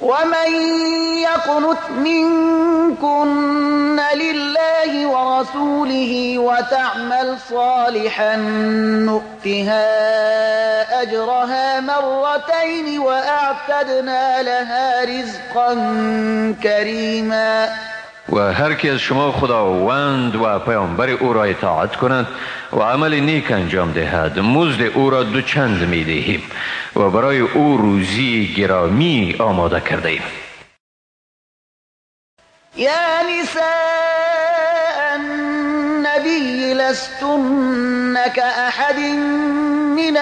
ومن يقنت منكن لله ورسوله وتعمل صالحا نؤتها أجرها مرتين وأعتدنا لها رزقا كريما. و هر کی از شما خداوند و پیامبر او را اطاعت کند و عمل نیک انجام دهد مزد او را دوچند می دهیم و برای او روزی گرامی آماده کرده ایم. یا نساء النبی لستن كأحد من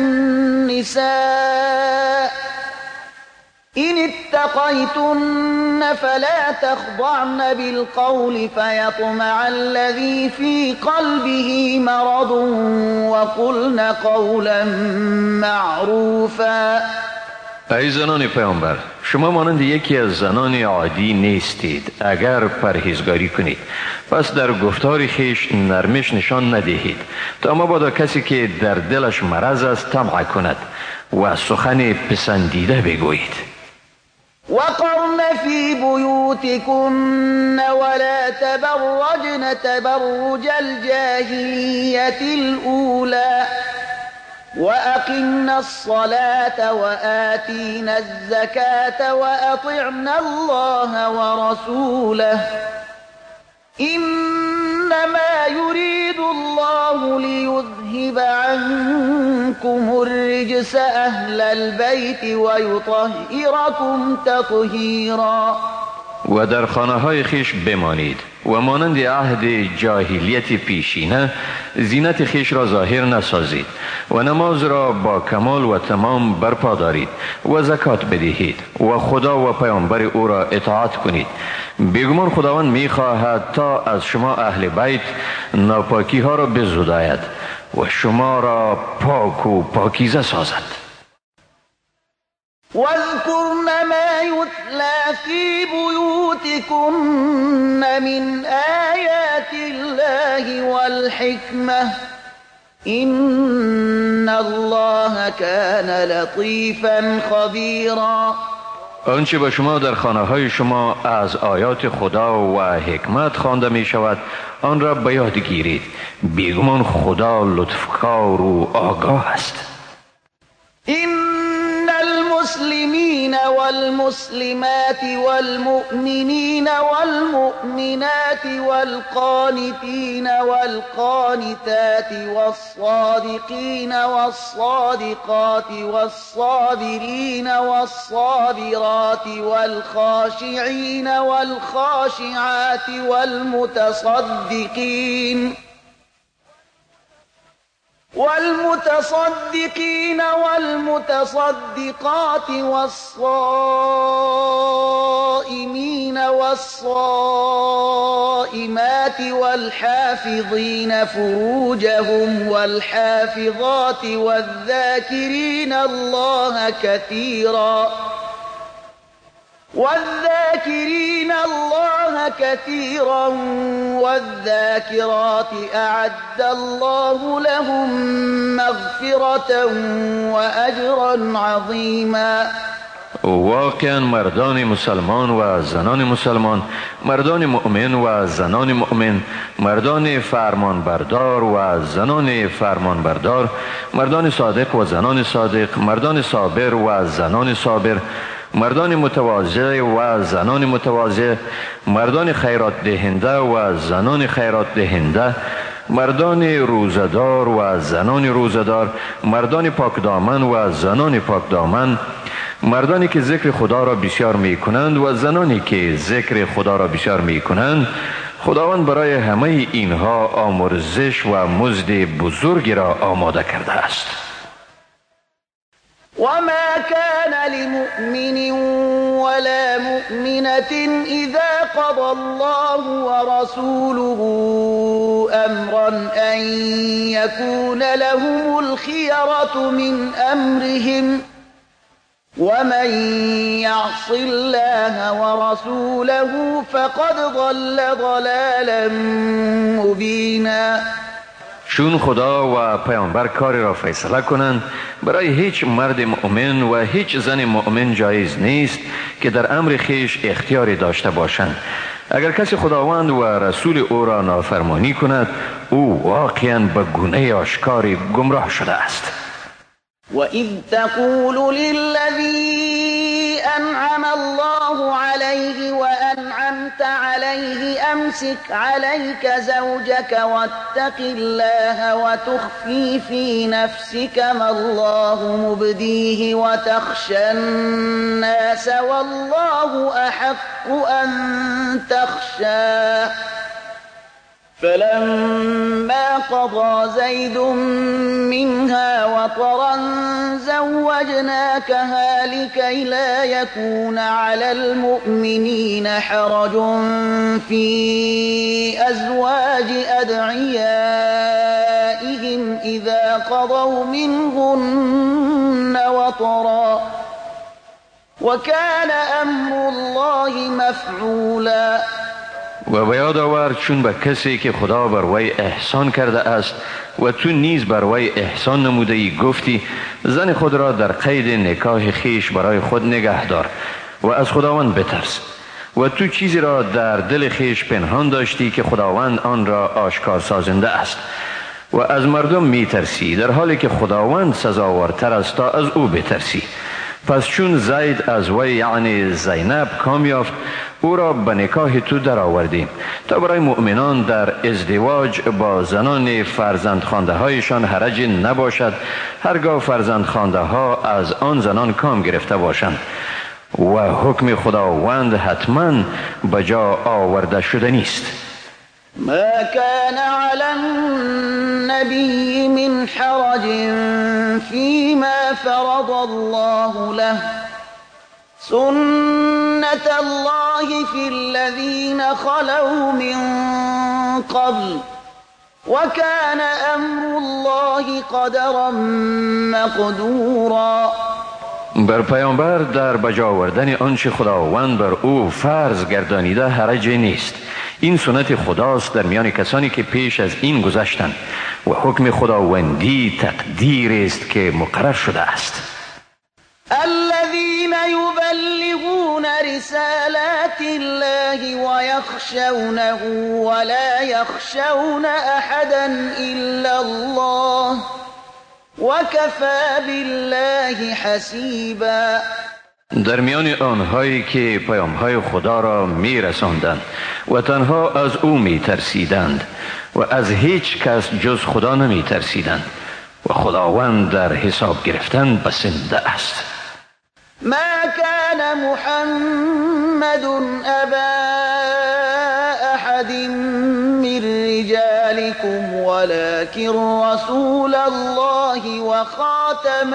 النساء إن اتقيتن فلا تخضعن بالقول فيطمع الذي في قلبه مرض وقلن قولا معروفا. ای زنان پیامبر، شما مانند یکی از زنان عادی نیستید اگر پرهیزگاری کنید، پس در گفتار خیش نرمش نشان ندهید تا مبادا کسی که در دلش مرض است طمع کند و سخن پسندیده بگویید. وقرن في بيوتكن ولا تبرجن تبرج الجاهلية الأولى وأقمنا الصلاة وآتينا الزكاة وأطعنا الله ورسوله إنما يريد الله ليذهب عنكم الرجس أهل البيت ويطهركم تطهيرا. و در خانه های خیش بمانید و مانند عهد جاهلیت پیشینه زینت خیش را ظاهر نسازید و نماز را با کمال و تمام برپا دارید و زکات بدهید و خدا و پیامبر او را اطاعت کنید. بیگمان خداوند می خواهد تا از شما اهل بیت ناپاکی ها را بزداید و شما را پاک و پاکیزه سازد. واذكرن ما يتلى في بيوتكن من آيات الله والحكمة إن الله كان لطيفا خبيرا. آنچه به شما در خانه های شما از آیات خدا و حکمت خوانده می شود آن را به یاد گیرید، بیگمان خدا لطفکار و آگاه است. المسلمين والمسلمات والمؤمنين والمؤمنات والقانتين والقانتات والصادقين والصادقات والصابرين والصابرات والخاشعين والخاشعات والمتصدقين والمتصدقات والصائمين والصائمات والحافظين فروجهم والحافظات والذاكرين الله كثيرا والذاكرات أعد الله لهم مغفرة وأجرا عظيما. واقعا مردان مسلمان و زنان مسلمان، مردان مؤمن و زنان مؤمن، مردان فرمان بردار و زنان فرمان بردار، مردان صادق و زنان صادق، مردان صابر و زنان صابر، مردان متواضع و زنان متواضع، مردان خیرات دهنده و زنان خیرات دهنده، مردان روزدار و زنان روزدار، مردان پاکدامن و زنان پاکدامن، مردانی که ذکر خدا را بسیار می کنند و زنانی که ذکر خدا را بسیار می کنند. خداوند برای همه اینها آمرزش و مزد بزرگی را آماده کرده است. وما كان لمؤمن ولا مؤمنة إذا قضى الله ورسوله أمرا أن يكون لهم الخيرة من أمرهم ومن يعص الله ورسوله فقد ضل ضلالا مبينا. چون خدا و پیامبر کاری را فیصله کنند، برای هیچ مرد مؤمن و هیچ زن مؤمن جایز نیست که در امر خیش اختیاری داشته باشند. اگر کسی خداوند و رسول او را نافرمانی کند، او واقعا به گونه آشکاری گمراه شده است. وَإِذْ تَقُولُ لِلَّذِي أَنْعَمَ اللَّهُ عَلَيْهِ وَأَنْعَمْتَ عَلَيْهِ أَمْسِكْ عَلَيْكَ زَوْجَكَ وَاتَّقِ اللَّهَ وَتُخْفِي فِي نَفْسِكَ مَا اللَّهُ مُبْدِيهِ وَتَخْشَى النَّاسَ وَاللَّهُ أَحَقُّ أَنْ تَخْشَاهُ فَلَمَّا قَضَى زَيْدٌ مِّنْهَا وَطَرًا زَوَّجْنَاكَهَا لِكَيْ لَا يَكُونَ عَلَى الْمُؤْمِنِينَ حَرَجٌ فِي أَزْوَاجِ أَدْعِيَائِهِمْ إِذَا قَضَوْا مِنْهُنَّ وَطَرًا وَكَانَ أَمْرُ اللَّهِ مَفْعُولًا. و به یاد آور چون به کسی که خدا بر وی احسان کرده است و تو نیز بر وی احسان نموده ای گفتی زن خود را در قید نکاح خیش برای خود نگه دار و از خداوند بترس و تو چیزی را در دل خیش پنهان داشتی که خداوند آن را آشکار سازنده است و از مردم می ترسی در حالی که خداوند سزاوارتر است تا از او بترسی. پس چون زید از وی یعنی زینب کام یافت، او را به نکاح تو در آوردیم تا برای مؤمنان در ازدواج با زنان فرزندخوانده هایشان حرج نباشد هرگاه فرزندخوانده ها از آن زنان کام گرفته باشند و حکم خداوند حتما به جا آورده شده نیست. ما كان على النبي من حرج فيما فرض الله له سنة الله في الذين خلوا من قبل وكان أمر الله قدرا مقدورا. بر پیامبر در بجا آوردن آنچه خداوند بر او فرض گردانیده حرج نیست. این سنت خداست در میان کسانی که پیش از این گذشتند و حکم خداوندی تقدیر است که مقرر شده است. الذين يبلغون رسالات الله ويخشونه ولا يخشون أحدا إلا الله وكفى بالله حسيبا. در میان آنهایی که پیام‌های خدا را می‌رساندند و تنها از او می‌ترسیدند و از هیچ کس جز خدا نمی‌ترسیدند و خداوند در حساب گرفتن بسنده است. ما كان محمد أبا أحد من رجالكم ولكن رسول الله وخاتم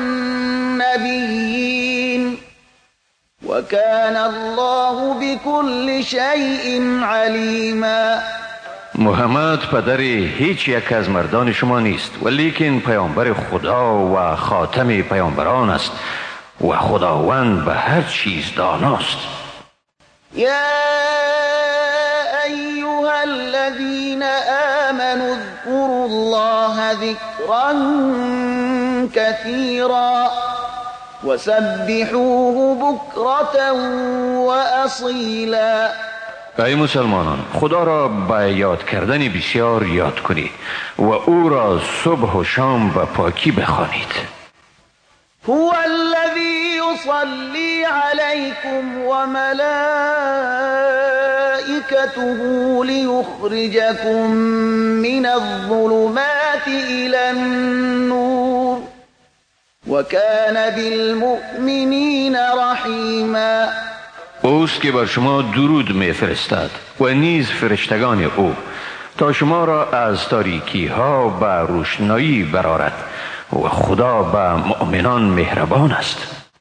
النبيين وكان الله بكل شيء عليما. محمد پدر هیچ یک از مردان شما نیست ولیکن پیامبر خدا و خاتم پیامبران است و خداوند به هر چیز داناست. يا أيها الذين آمنوا اذكروا الله ذكرا كثيرا وسبحوه بكرة وأصيلا. ای مسلمانان، خدا را به یاد کردن بسیار یاد کنید و او را صبح و شام به پاکی بخوانید. هو الذي يصلي عليكم وملائكته ليخرجكم من الظلمات إلى النور وكان بالمؤمنين رحيما. اوست که بر شما درود میفرستد و نیز فرشتگان او تا شما را از تاریکی ها به روشنایی برآورد و خدا به مؤمنان مهربان است.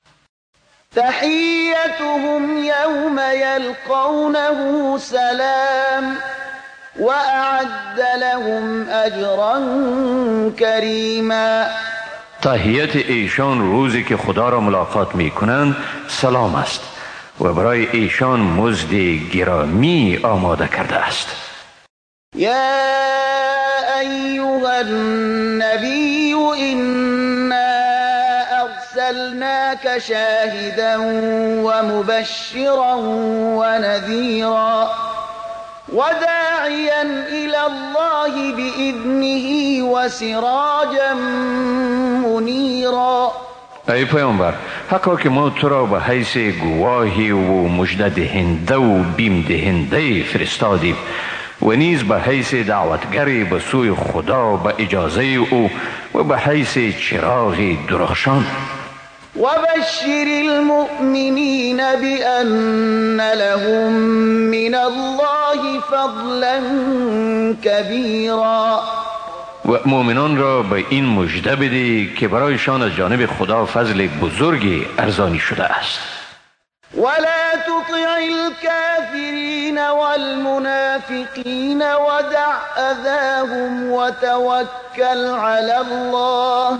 تحیتهم یوم یلقونه سلام وأعد لهم اجرا کریما. تحیت ایشان روزی که خدا را ملاقات می کنند سلام است و برای ایشان مزد گرامی آماده کرده است. یا ایها النبي إنا أرسلناك شاهدا ومبشرا ونذيرا وداعيا إلى الله بإذنه وسراجا منيرا. ای پیامبر، حقا که ما تو را به حیث گواهی و مژده دهنده و بیم دهنده فرستادیم و نیز به حیث دعوتگری به سوی خدا به اجازه او و به حیث چراغ درخشان. وبشر المؤمنين بأن لهم من الله فضلا كبيرا. و مؤمنان را به این مژده بده که برایشان از جانب خدا فضل بزرگی ارزانی شده است. ولا تطع الكافرين والمنافقين ودع أذاهم وتوكل على الله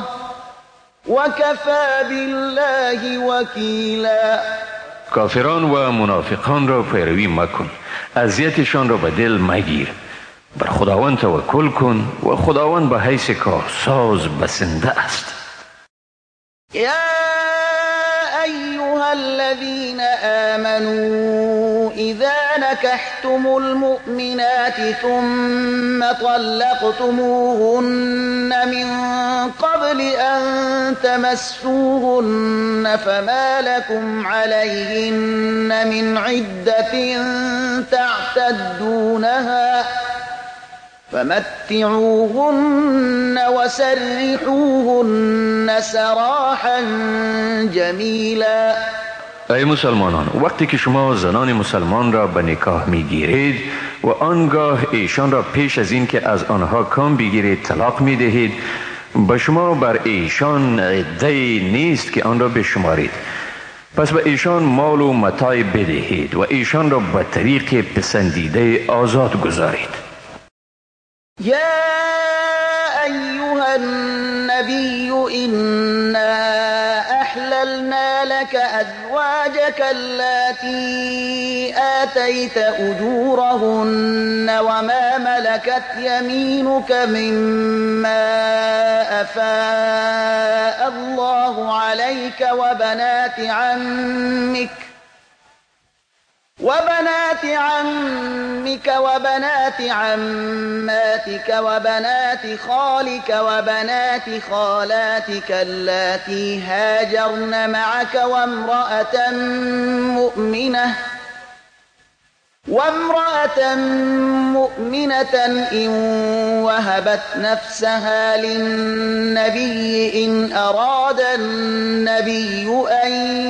وكفى بالله وكيلا. کافران و منافقان را پیروی مکن، اذیتشان را به دل مگیر، بر خداوند توکل کن و خداوند به حیث کارساز بسنده است. يا أيها الذين آمنوا إذا نكحتم المؤمنات ثم طلقتموهن من قبل أن تمسوهن فما لكم عليهن من عدة تعتدونها فمتعوهن وسرحوهن سراحا جمیلا. ای مسلمانان، وقتی که شما زنان مسلمان را به نکاح می گیرید و آنگاه ایشان را پیش از این که از آنها کام بگیرید طلاق می دهید، به شما بر ایشان عده نیست که آن را بشمارید، پس به ایشان مال و متاع بدهید و ایشان را به طریق پسندیده آزاد گذارید. يا أيها النبي إنا أحللنا لك أزواجك اللاتي آتيت أجورهن وما ملكت يمينك مما أفاء الله عليك وبنات عمك وبنات عماتك وبنات خالك وبنات خالاتك اللاتي هاجرن معك وامرأة مؤمنة إن وهبت نفسها للنبي إن أراد النبي أن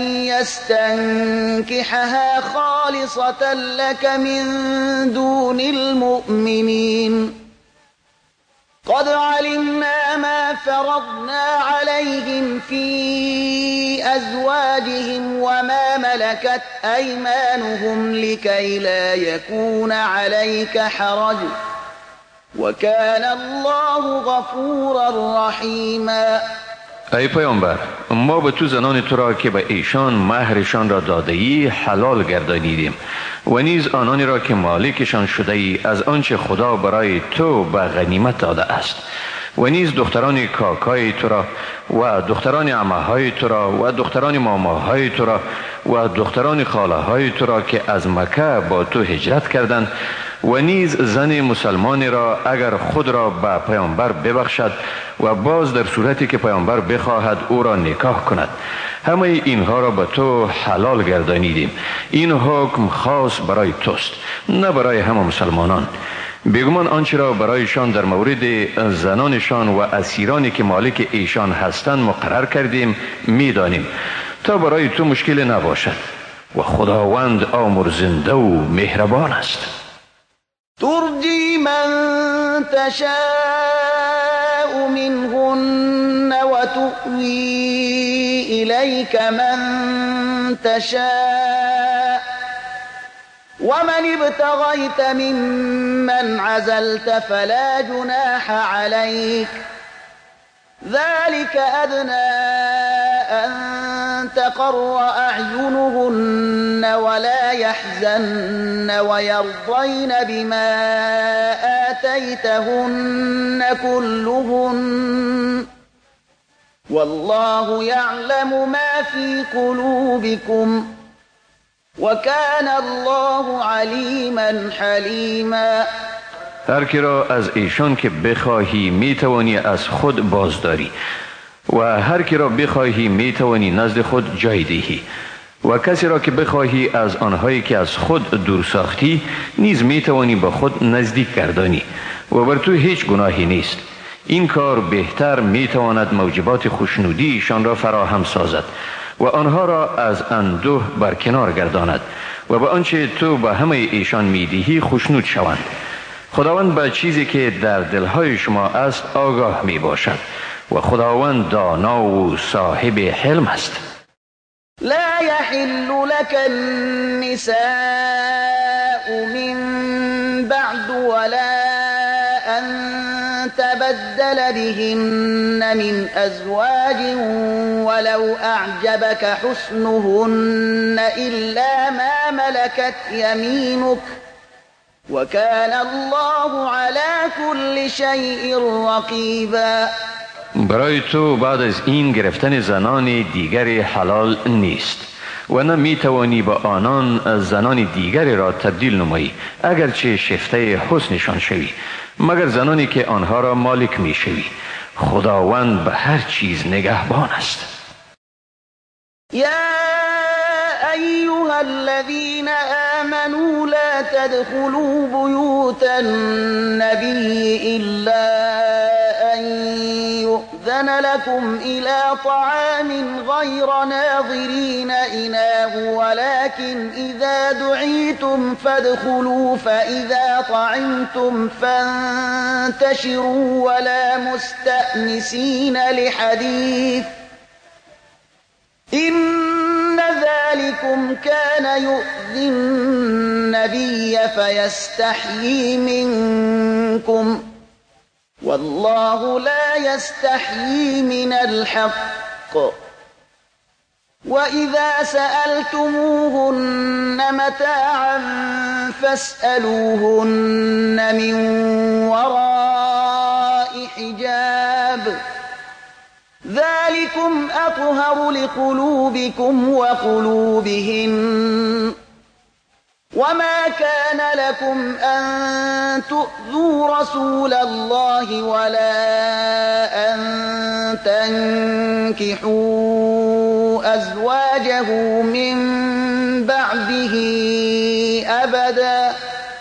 يستنكحها خالصة لك من دون المؤمنين. قد علمنا ما فرضنا عليهم في أزواجهم وما ملكت أيمانهم لكي لا يكون عليك حرج وكان الله غفورا رحيما. ای پیامبر، ما به تو زنان تو را که به ایشان مهرشان را داده ای حلال گردانیدیم و نیز آنانی را که مالکشان شده ای از آنچه خدا برای تو به غنیمت داده است و نیز دختران کاکای تو را و دختران عمه‌های تو را و دختران ماماهای تو را و دختران خاله‌های تو را که از مکه با تو هجرت کردند و نیز زن مسلمان را اگر خود را به پیامبر ببخشد و باز در صورتی که پیامبر بخواهد او را نکاح کند، همه اینها را به تو حلال گردانیدیم. این حکم خاص برای توست، نه برای همه مسلمانان. بیگمان آنچه را برایشان در مورد زنانشان و اسیرانی که مالک ایشان هستند مقرر کردیم میدانیم تا برای تو مشکل نباشد و خداوند آمرزنده و مهربان است. ترجي من تشاء منهن وتؤوي إليك من تشاء ومن ابتغيت ممن عزلت فلا جناح عليك ذلك أدنى أن تقر أعينهن ولا يحزن ويرضين بما آتيتهن كلهن والله يعلم ما في قلوبكم وكان الله عليما حلیما. هر کی را از ایشان که بخواهی میتوانی از خود بازداری و هر کی را بخواهی میتوانی نزد خود جای دهی و کسی را که بخواهی از آنهایی که از خود دور ساختی نیز میتوانی با خود نزدیک گردانی و بر تو هیچ گناهی نیست. این کار بهتر میتواند موجبات خوشنودیشان را فراهم سازد و آنها را از اندوه برکنار گرداند و به آنچه تو به همه ایشان میدهی خوشنود شوند. خداوند به چیزی که در دلهای شما است آگاه می باشد و خداوند دانا و صاحب حلم است. لا يحل لك النساء من بعد ولا أن تبدل بهن من أزواج ولو أعجبك حسنهن إلا ما ملكت يمينك وكان الله على كل شيء رقيبا. برای تو بعد از این گرفتن زنان دیگری حلال نیست و نه می توانی با آنان زنان دیگری را تبدیل نمایی اگرچه شفته حسنشان شوی مگر زنانی که آنها را مالک می شوی. خداوند به هر چیز نگهبان است. یا أيها الذين آمنوا لا تدخلوا بيوت النبي إلا أن يؤذن لكم إلى طعام غير ناظرين إناه ولكن إذا دعيتم فادخلوا فإذا طعمتم فانتشروا ولا مستأنسين لحديث إن ذلكم كان يؤذي النبي فيستحيي منكم والله لا يستحيي من الحق وإذا سألتموهن متاعا فاسألوهن من وراء حجاب ذلكم أطهر لقلوبكم وقلوبهن وما كان لكم أن تؤذوا رسول الله ولا أن تنكحوا أزواجه من بعده أبدا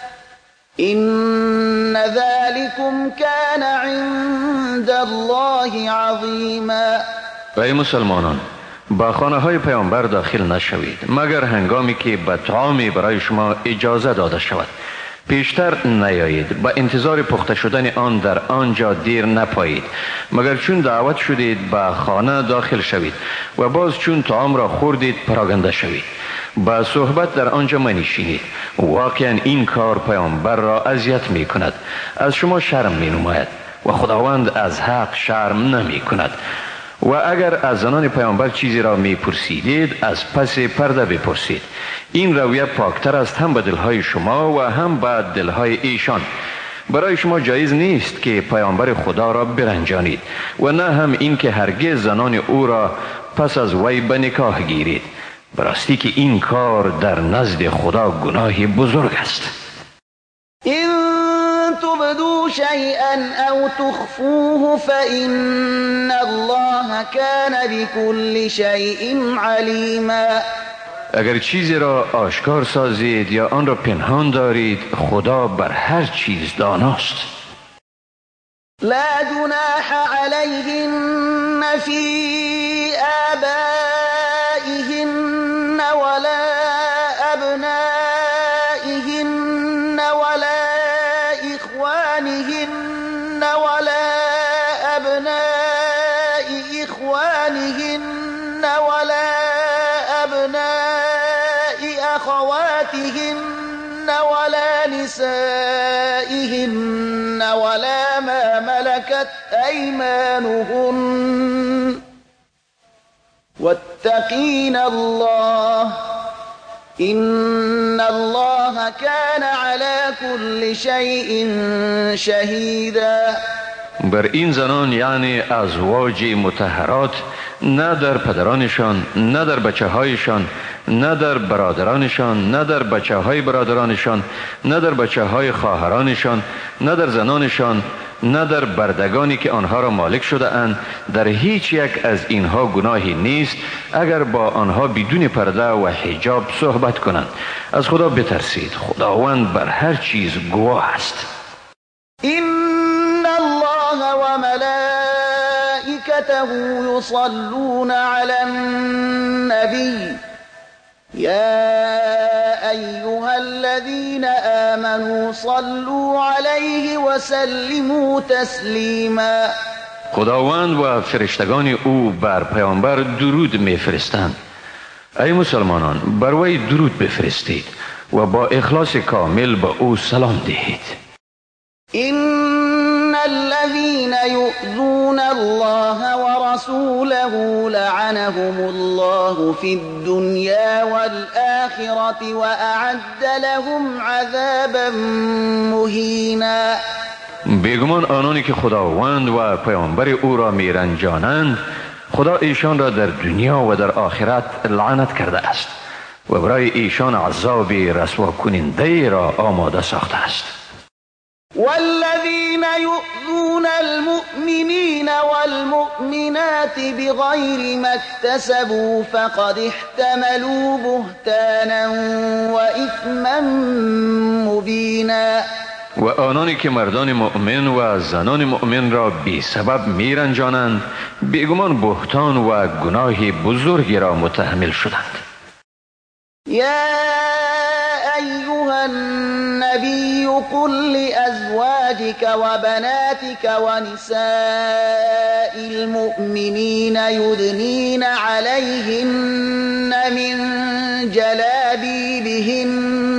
إن ذلكم كان عند الله عظيما. ای مسلمانان، با خانه های پیامبر داخل نشوید مگر هنگامی که به طعامی برای شما اجازه داده شود. پیشتر نیایید، با انتظار پخته شدن آن در آنجا دیر نپایید مگر چون دعوت شدید به خانه داخل شوید و باز چون طعام را خوردید پراگنده شوید. با صحبت در آنجا منشینید. واقعا این کار پیامبر را اذیت می کند، از شما شرم می نماید و خداوند از حق شرم نمی کند. و اگر از زنان پیامبر چیزی را می پرسیدید از پس پرده بپرسید. این رویه پاکتر است هم به دلهای شما و هم به دلهای ایشان. برای شما جایز نیست که پیامبر خدا را برنجانید و نه هم این که هرگز زنان او را پس از وی به نکاح گیرید. براستی که این کار در نزد خدا گناهی بزرگ است. تبدوا شيئا أو تخفوه فإن الله كان بكل شيء عليما. اگر چیزی را آشکار سازید یا آن را پنهان دارید خدا بر هر چیز داناست. لا جناح عليهن في آبائهن ولا أبنائهن ولا إخوانهن ولا أبناء إخوانهن ولا أبناء أخواتهن ولا نسائهن ولا ما ملكت أيمانهن للمتقين الله إن الله كان على كل شيء شهيدا. بر این زنان یعنی ازواج مطهرات نه در پدرانشان، نه در بچه هایشان، نه در برادرانشان، نه در بچه های برادرانشان، نه در بچه های خواهرانشان، نه در زنانشان، نه در بردگانی که آنها را مالک شده اند، در هیچ یک از اینها گناهی نیست اگر با آنها بدون پرده و حجاب صحبت کنند. از خدا بترسید، خداوند بر هر چیز گواه است. إن الله وملائكته يصلون على النبي يا أيها الذين آمنوا صلوا عليه وسلموا تسليما. خداوند و فرشتگان او بر پیامبر درود میفرستند. ای مسلمانان، بر وی درود بفرستید و با اخلاص کامل به او سلام دهید. إن الذين يؤذون الله ورسوله لعنهم الله في الدنيا والآخرة وأعد لهم عذابا مهينا. بیگمان آنانی که خداوند و پیامبر او را میرنجانند، خدا ایشان را در دنیا و در آخرت لعنت کرده است و برای ایشان عذاب رسوا کننده را آماده ساخته است. والذين يؤذون المؤمنين والمؤمنات بغير ما اكتسبوا فقد احتملوا بهتانا وإثما مبينا. و آنانی که مردان مؤمن و زنان مؤمن را بی سبب میرنجانند، بیگمان بهتان و گناه بزرگی را متحمل شدند. يا أيها النبي قل لأزواجك وبناتك ونساء المؤمنين يدنين عليهن من جلابيبهن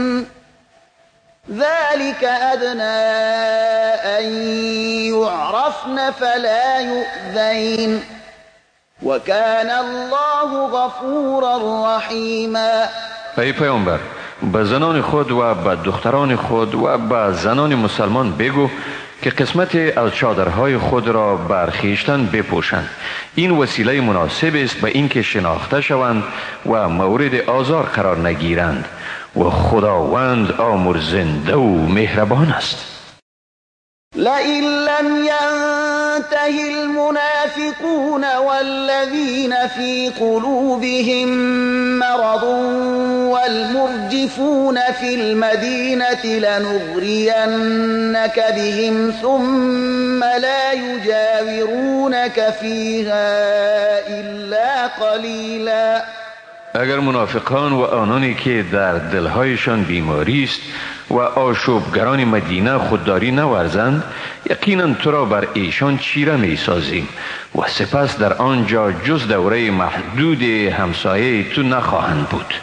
ذلك أدنى أن يعرفن فلا يؤذين وكان الله غفورا رحيما. ای پیامبر، به زنان خود و به دختران خود و به زنان مسلمان بگو که قسمت از چادرهای خود را بر خویشتن بپوشند. این وسیله مناسب است به اینکه شناخته شوند و مورد آزار قرار نگیرند و خداوند آمرزنده و مهربان است. لئن لم ينته المنافقون والذين في قلوبهم مرض والمرجفون في المدينة لنغرينك بهم ثم لا يجاورونك فيها إلا قليلا. اگر منافقان و آنانی که در دلهایشان بیماری است و آشوبگران مدینه خودداری نورزند، یقینا تو را بر ایشان چیره می سازیم و سپس در آنجا جز دوره محدود همسایه تو نخواهند بود.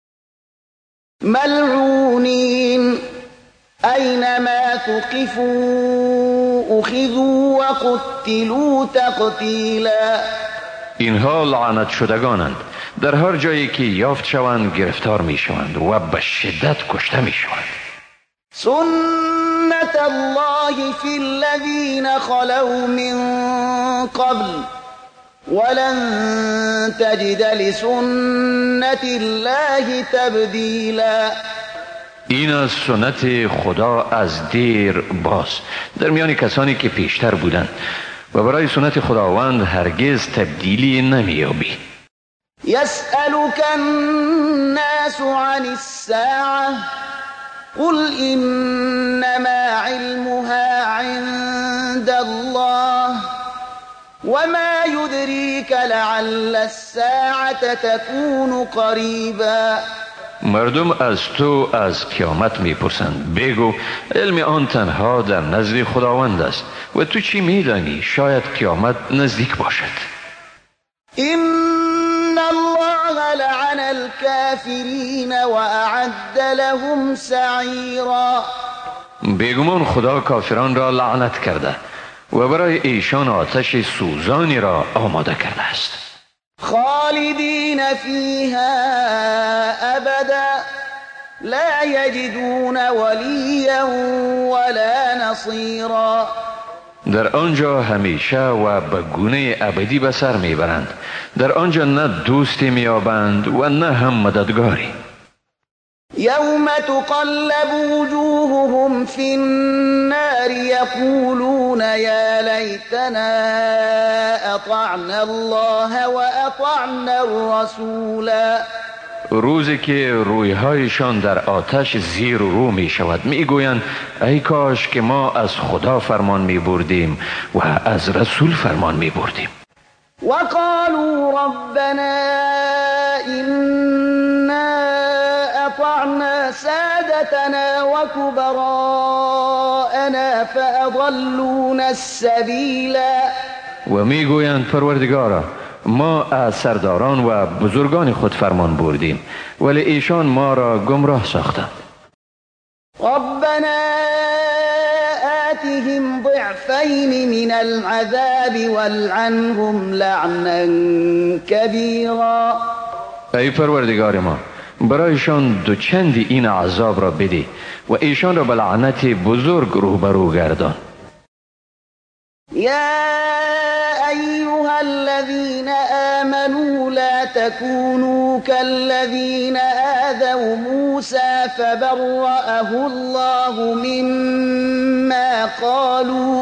ملعونین اینما ثقفوا اخذوا وقتلوا تقتیلا. اینها لعنت شدگانند، در هر جایی که یافت شوند گرفتار می شوند و به شدت کشته می شوند. سنت الله فی الذین خلو من قبل ولن تجد لسنت الله تبدیلا. این از سنت خدا از دیر باز در میان کسانی که پیشتر بودند و برای سنت خداوند هرگز تبدیلی نمیابی. يسألك الناس عن الساعة قل إنما علمها عند الله وما يدريك لعل الساعة تكون قريبا. مردم از تو از قیامت میپرسند، بگو علم آن تنها در نزد خداوند است و تو چی میدانی شاید قیامت نزدیک باشد. إن الله لعن الكافرين وأعد لهم سعيرا. بیگمان خدا کافران را لعنت کرده و برای ایشان آتش سوزانی را آماده کرده است. خالدين فيها أبدا لا يجدون وليا ولا نصيرا. در آنجا همیشه و به گونه ابدی به سر میبرند. در آنجا نه دوستی میابند و نه هم مددگاری. يوم تقلب وجوههم في النار يقولون يا ليتنا أطعنا الله وأطعنا الرسولا. روزی که رویهایشان در آتش زیر و رو می شود می گویند ای کاش که ما از خدا فرمان می بردیم و از رسول فرمان می بردیم. وقالوا ربنا إنا أطعنا سادتنا وكبراءنا فأضلونا السبيلا. و می گویند پروردگارا ما از سرداران و بزرگان خود فرمان بردیم ولی ایشان ما را گمراه ساختند. ربنا آتهم ضعفين من العذاب والعنهم لعنا كبيرا. ای پروردگار ما برایشان دو چندی این عذاب را بده و ایشان را به لعنت بزرگ روبرو گردان. يا أيها الذين آمنوا لا تكونوا كالذين آذوا موسى فبرأه الله مما قالوا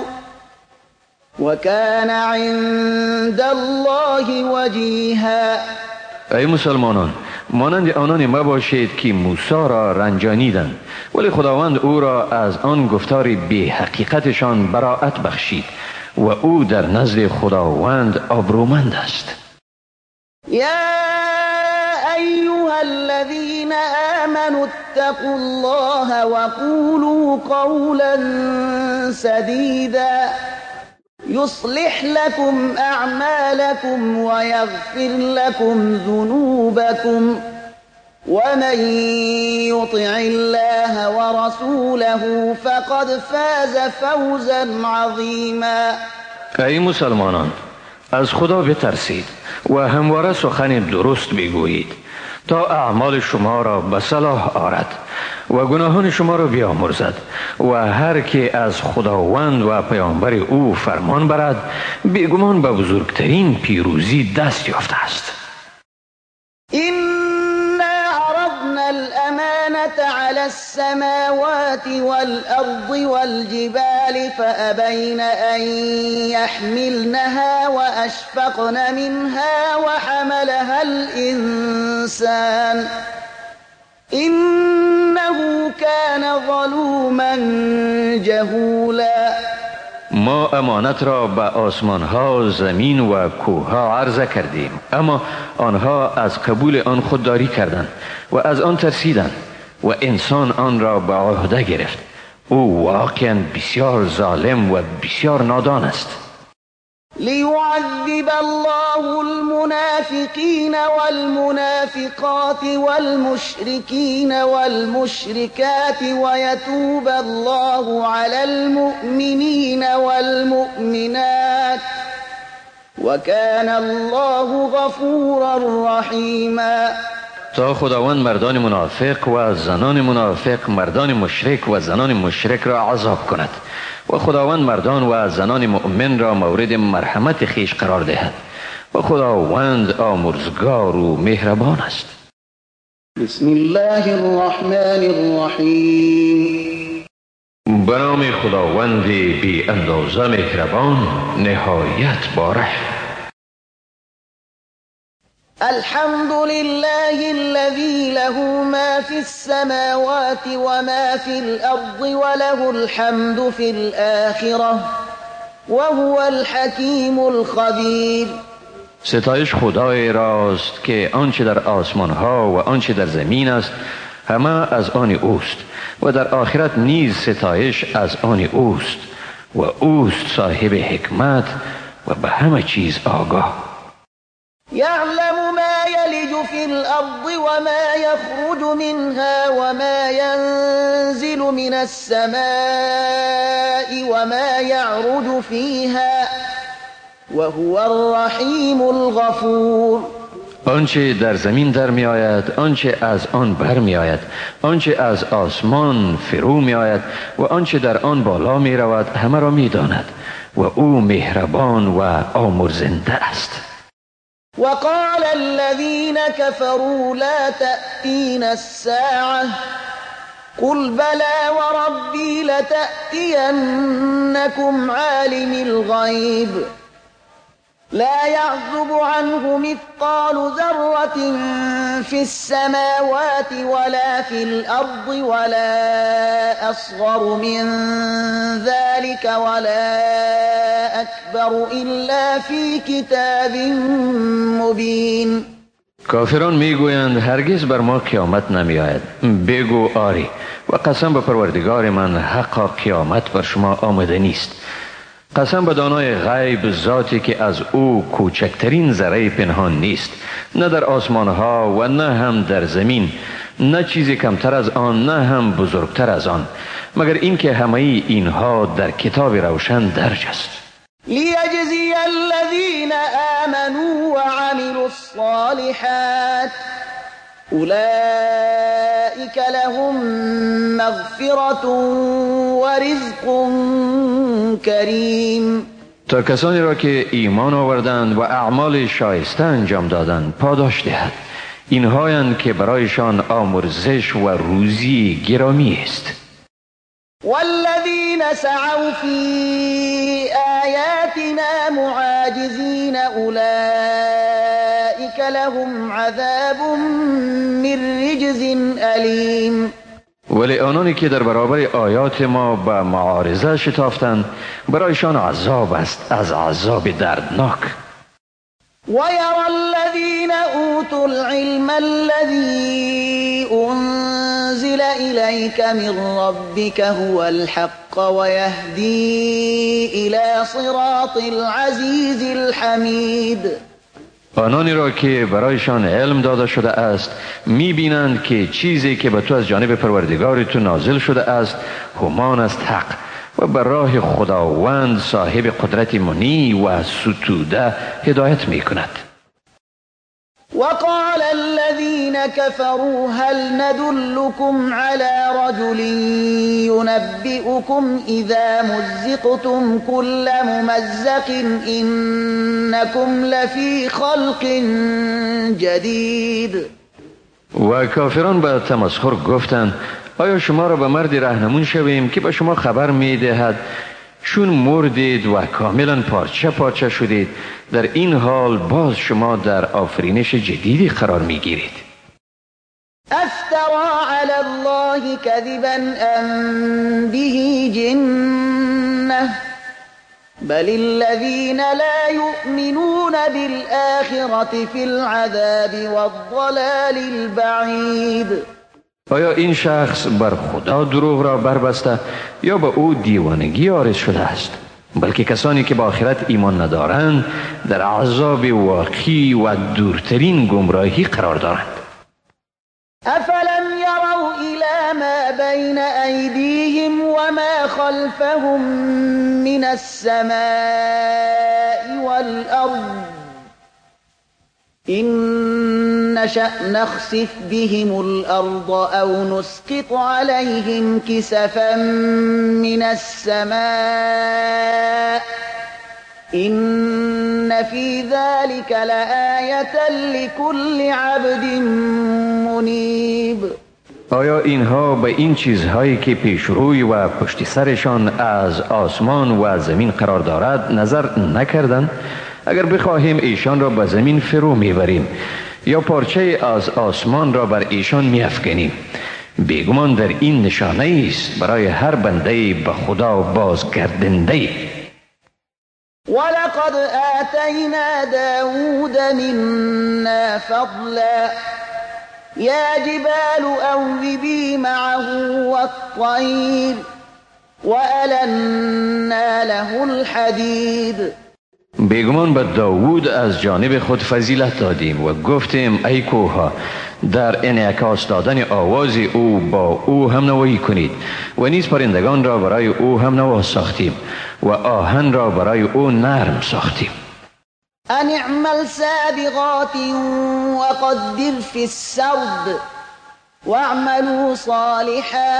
وكان عند الله وجيها. ای مسلمانان مانند آنان مباشید که موسی را رنجانیدند ولی خداوند او را از آن گفتار بی حقیقتشان براءت بخشید و او در نزد خداوند آبرومند است. يا أيها الذين آمنوا اتقوا الله وقولوا قولا سديدا يصلح لكم أعمالكم ويغفر لكم ذنوبكم ومن يطع الله ورسوله فقد فاز فوزا عظيما. ای مسلمانان از خدا بترسید و همواره سخن درست بگویید تا اعمال شما را به صلاح آرد و گناهان شما را بیامرزد و هر که از خداوند و پیامبر او فرمان برد بیگمان به بزرگترین پیروزی دست یافته است. الأمانة على السماوات والأرض والجبال فأبين أن يحملنها وأشفقن منها وحملها الإنسان إنه كان ظلوما جهولا. ما امانت را به آسمان ها، زمین و کوه ها عرضه کردیم اما آنها از قبول آن خودداری کردند و از آن ترسیدند و انسان آن را به عهده گرفت. او واقعا بسیار ظالم و بسیار نادان است. ليعذب الله المنافقين والمنافقات والمشركين والمشركات ويتوب الله على المؤمنين والمؤمنات وكان الله غفورا رحيما. تا خداوند مردان منافق و زنان منافق، مردان مشرک و زنان مشرک را عذاب کند و خداوند مردان و زنان مؤمن را مورد مرحمت خیش قرار دهد و خداوند آمرزگار و مهربان است. بسم الله الرحمن الرحیم. به نام خداوند بی اندازه مهربان نهایت باره. الحمد لله الذي له ما في السماوات وما في الأرض وله الحمد في الآخرة وهو الحكيم الخبير. ستایش خدای راست که آنچه در آسمان ها و آنچه در زمین است همه از آن اوست و در آخرت نیز ستایش از آن اوست و اوست صاحب حکمت و به همه چیز آگاه. يعلم ما يلج في الأرض وما يخرج منها وما ينزل من السماء وما يعرج فيها وهو الرحیم الغفور. آنچه در زمین در می آید، آنچه از آن بر می آید، آنچه از آسمان فرو می آید و آنچه در آن بالا می رود همه را می داند و او مهربان و آمرزنده است. وقال الذين كفروا لا تأتينا الساعة قل بلى وربي لتأتينكم عالم الغيب لا يعزب عنه مثقال ذرة في السماوات ولا في الأرض ولا أصغر من ذلك ولا أكبر إلا في كتاب مبين. کافران میگویند هرگز بر ما قیامت نمی آید. بگو آری و قسم به پروردگار من حقا قیامت بر شما آمده نیست. قسم به دانای غیب ذاتی که از او کوچکترین ذره پنهان نیست، نه در آسمان ها و نه هم در زمین، نه چیزی کمتر از آن نه هم بزرگتر از آن، مگر اینکه همه اینها در کتاب روشن درج است. لیجزی الذین آمنوا وعملوا الصالحات اولئک لهم مغفرة ورزق کریم. تا کسانی را که ایمان آوردند و اعمال شایسته انجام دادند پاداش دهد. اینهایند که برایشان آمرزش و روزی گرامی است. والذین سعوا فی آیاتنا معاجزین اولئک لهم عذاب من رجز علیم. ولی آنانی که در برابر آیات ما به معارضه شتافتند برایشان عذاب است از عذاب دردناک. ويرى الذين أوتوا العلم الذي أنزل إليك من ربك هو الحق ويهدي إلى صراط العزيز الحميد. آنانی را که برایشان علم داده شده است می‌بینند که چیزی که به تو از جانب پروردگار تو نازل شده است همان است حق و بر راه خداوند صاحب قدرت منی و ستوده هدایت می‌کند. وقال الذين كفروا هل ندلكم على رجل ينبئكم إذا مزقتم كل ممزق إنكم لفي خلق جديد. و کافران به تمسخر گفتند آیا شما را به مردی راهنمون شویم که به شما خبر می‌دهد چون مردید و کاملا پارچه پارچه شدید در این حال باز شما در آفرینش جدیدی قرار میگیرید. افترا علی الله کذبا ام به جنة بل الذین لا یؤمنون بالآخرة فی العذاب والضلال البعید. آیا این شخص بر خدا دروغ را بربسته یا به او دیوانگی عارض شده است؟ بلکه کسانی که با آخرت ایمان ندارند در عذاب واقعی و دورترین گمراهی قرار دارند. افلم یروا الی ما بین ایدیهم و ما خلفهم من السماء والارض إن نشأ نخسف بهم الأرض أو نسقط عليهم كسفا من السماء إن في ذلك لآية لكل عبد منيب. آیا اینها به این چیزهایی که پیشروی و پشت سرشان از آسمان و زمین قرار دارد نظر نکردند؟ اگر بخواهیم ایشان را به زمین فرو میبریم یا پارچه از آسمان را بر ایشان میافکنیم، بیگمان در این نشانه است برای هر بنده به خدا بازگردنده. ولقد آتینا داود منا فضلا یا جبال اوبی معه والطیر وألنا له الحدید. بیگمان به داوود از جانب خود فضیلت دادیم و گفتیم ای کوها در انعکاس دادن آواز او با او هم نوایی کنید و نیز پرندگان را برای او هم نوا ساختیم و آهن را برای او نرم ساختیم. أن اعمل سابغات وقدر في السرد واعملوا صالحا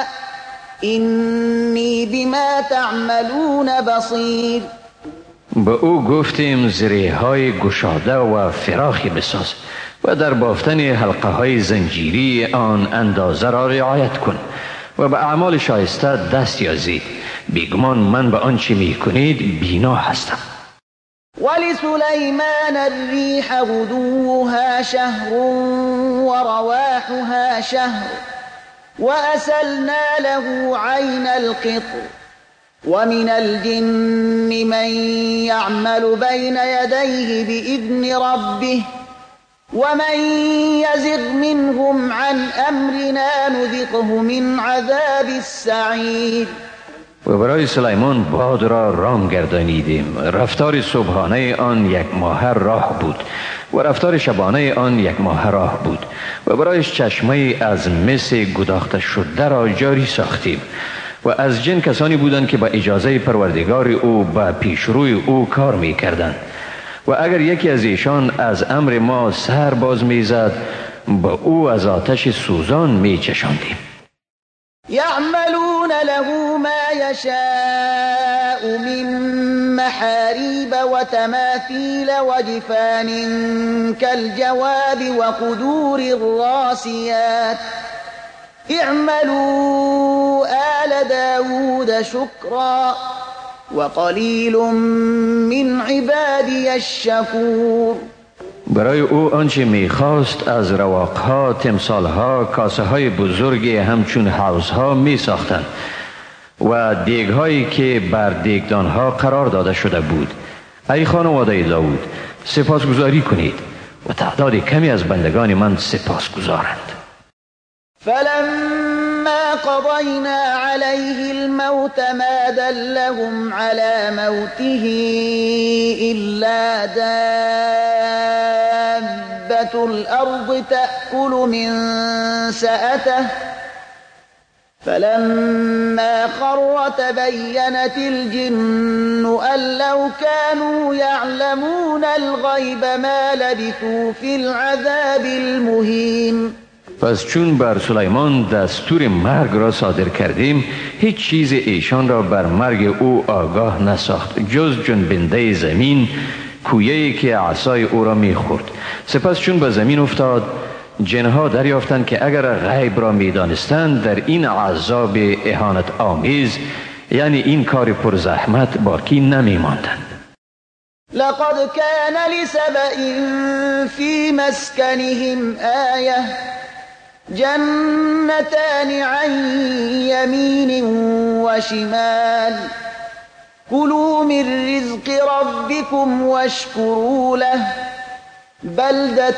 إني بما تعملون بصير. به او گفتیم زریهای گشاده و فراخی بساز و در بافتن حلقه های زنجیری آن اندازه را رعایت کن و به اعمال شایسته دست یازید. بیگمان من به آنچه می کنید بینا هستم. ولسليمان الريح غدوها شهر ورواحها شهر وأسلنا له عين القطر ومن الجن من يعمل بين يديه بإذن ربه ومن يزغ منهم عن أمرنا نذقه من عذاب السعير. و برای سلیمان باد را رام گردانیدیم. رفتار صبحانه آن 1 ماه راه بود و رفتار شبانه آن 1 ماه راه بود و برایش چشمه از مس گداخته شده را جاری ساختیم. و از جن کسانی بودند که با اجازه پروردگار او به پیشروی او کار می کردند و اگر یکی از ایشان از امر ما سر باز می زد با او از آتش سوزان می چشاندیم. يعملون له ما يشاء من محاريب وتماثيل وجفان كالجواب وقدور الراسيات اعملوا آل داود شكرا وقلیل من عبادی الشکور. برای او آنچه میخواست از رواقها، تمثالها، کاسه های بزرگی همچون حوضها می ساختند و دیگهایی که بر دیگدانها قرار داده شده بود. ای خانواده داود سپاسگزاری کنید و تعداد کمی از بندگان من سپاسگزارند. فلما قضينا عليه الموت ما دلهم على موته إلا دابة الأرض تأكل من سأته فلما خر تبينت الجن أن لو كانوا يعلمون الغيب ما لبثوا في العذاب المهين. پس چون بر سلیمان دستور مرگ را صادر کردیم هیچ چیز ایشان را بر مرگ او آگاه نساخت جز جنبنده زمین، کویه‌ای که عصای او را می‌خورد. سپس چون به زمین افتاد جنها دریافتند که اگر غیب را می‌دانستند در این عذاب اهانت آمیز، یعنی این کار پر زحمت، باقی نمی‌ماندند. لقد كان لسبإ في مسكنهم آية جنتان عن يمين وشمال كلوا من رزق ربكم واشكروا له بلدة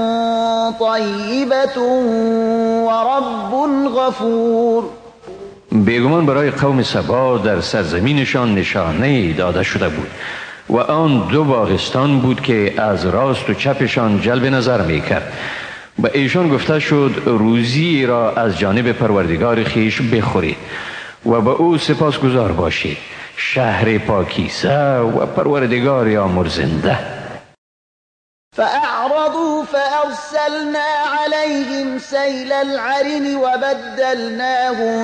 طيبة ورب غفور. بیگمان برای قوم سبا در سرزمینشان نشانه داده شده بود و آن 2 باغستان بود که از راست و چپشان جلب نظر می کرد. به ایشان گفته شد روزی را از جانب پروردگار خیش بخورید و به او سپاسگزار باشید. شهر پاکیزه و پروردگار آمرزنده. فأعرضوا فأرسلنا عليهم سيل العرم وبدلناهم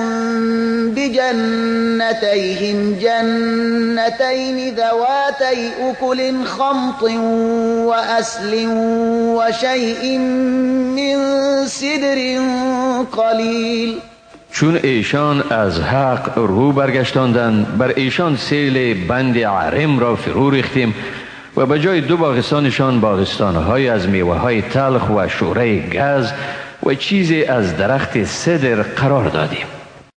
بجنتيهم جنتين ذواتي أكل خمط وأسل وشيء من سدر قليل. چون ایشان از حق رو برگشتاندند بر ایشان سیل بند عرم را فرو ریختیم و به جای 2 باغستانشان باغستان‌های از میوه‌های تلخ و شوره گز و چیزی از درخت سدر قرار دادیم.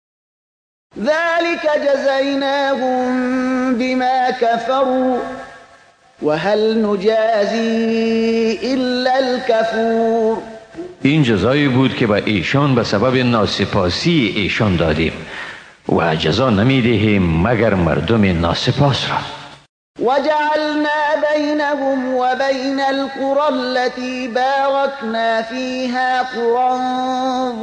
ذلك جزيناهم بما كفروا وهل نجازي إلا الكفور. این جزایی بود که به ایشان به سبب ناسپاسی ایشان دادیم و جزا نمیدهیم مگر مردم ناسپاس را. وجعلنا بينهم وبين القرى التي باركنا فيها قرى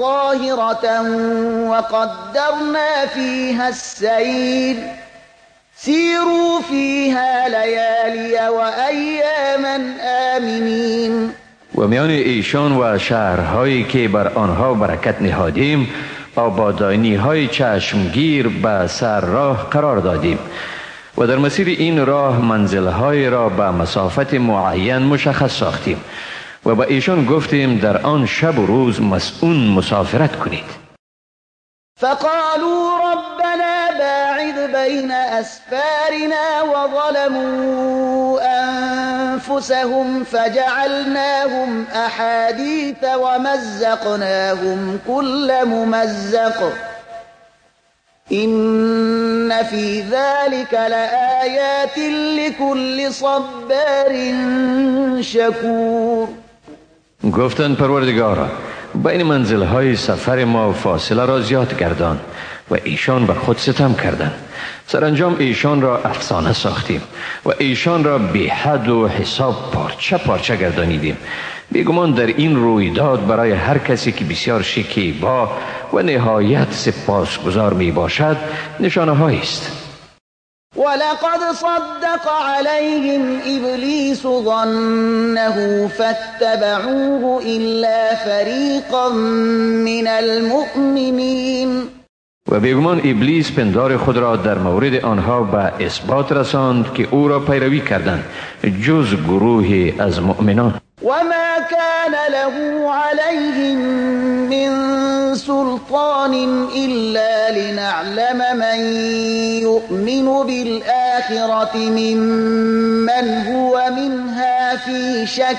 ظاهرة وقدرنا فيها السير سیروا فیها لیالی و ایاما آمنین. و میان ایشان و شهرهایی که بر آنها برکت نهادیم آبادانی های چشمگیر به سر راه قرار دادیم و در مسیر این راه منزلهای را به مسافت معین مشخص ساختیم و به ایشان گفتیم در آن شب و روز مسافرت کنید. فقالوا ربنا باعد بين أسفارنا وظلموا أنفسهم فجعلناهم أحاديث ومزقناهم كل ممزق إن في ذلك لآيات لكل صبار شكور. گفتند پروردگارا بین منزلهای سفر ما فاصله را زیاد گردان و ایشان بر خود ستم کردند. سرانجام ایشان را افسانه ساختیم و ایشان را بی حد و حساب پارچه پارچه گردانیدیم. بیگمان در این رویداد برای هر کسی که بسیار شکیبا و نهایت سپاسگزار می باشد نشانه هایی است. ولقد صدق عليهم إبليس ظنه فاتبعوه إلا فريقا من المؤمنين. و بیگمان ابلیس پندار خود را در مورد آنها به اثبات رساند که او را پیروی کردند جز گروهی از مؤمنان. وما كان له عليهم من سلطان إلا لنعلم من يؤمن بالآخرة ممن هو منها في شك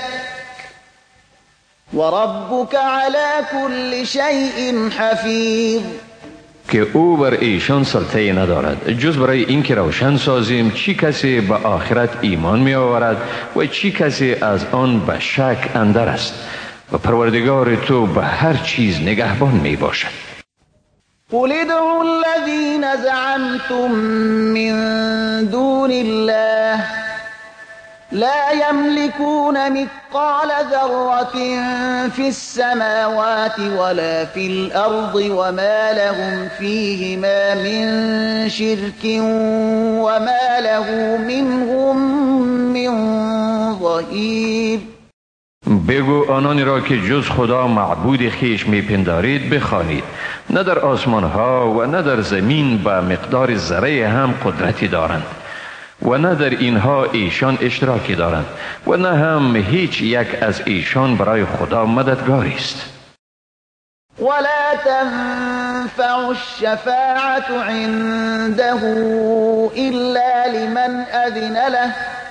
وربك على كل شيء حفيظ. که او بر ایشان سلطه ندارد جز برای اینکه روشن سازیم چی کسی به آخرت ایمان می آورد و چی کسی از آن به شک اندر است و پروردگار تو به هر چیز نگهبان می باشد. قل ادعوا الذين زعمتم من دون الله لا يملكون مثقال ذرة في السماوات ولا في الأرض وما لهم فيهما من شرك وما له منهم من ظهير. بگو آنانی را که جز خدا معبود خیش میپندارید بخوانید نه در آسمان ها و نه در زمین به مقدار ذره هم قدرتی دارند و نه در اینها ایشان اشتراکی دارند و نه هم هیچ یک از ایشان برای خدا مددگاری است. ولا تنفع الشفاعة عنده إلا لمن أذن له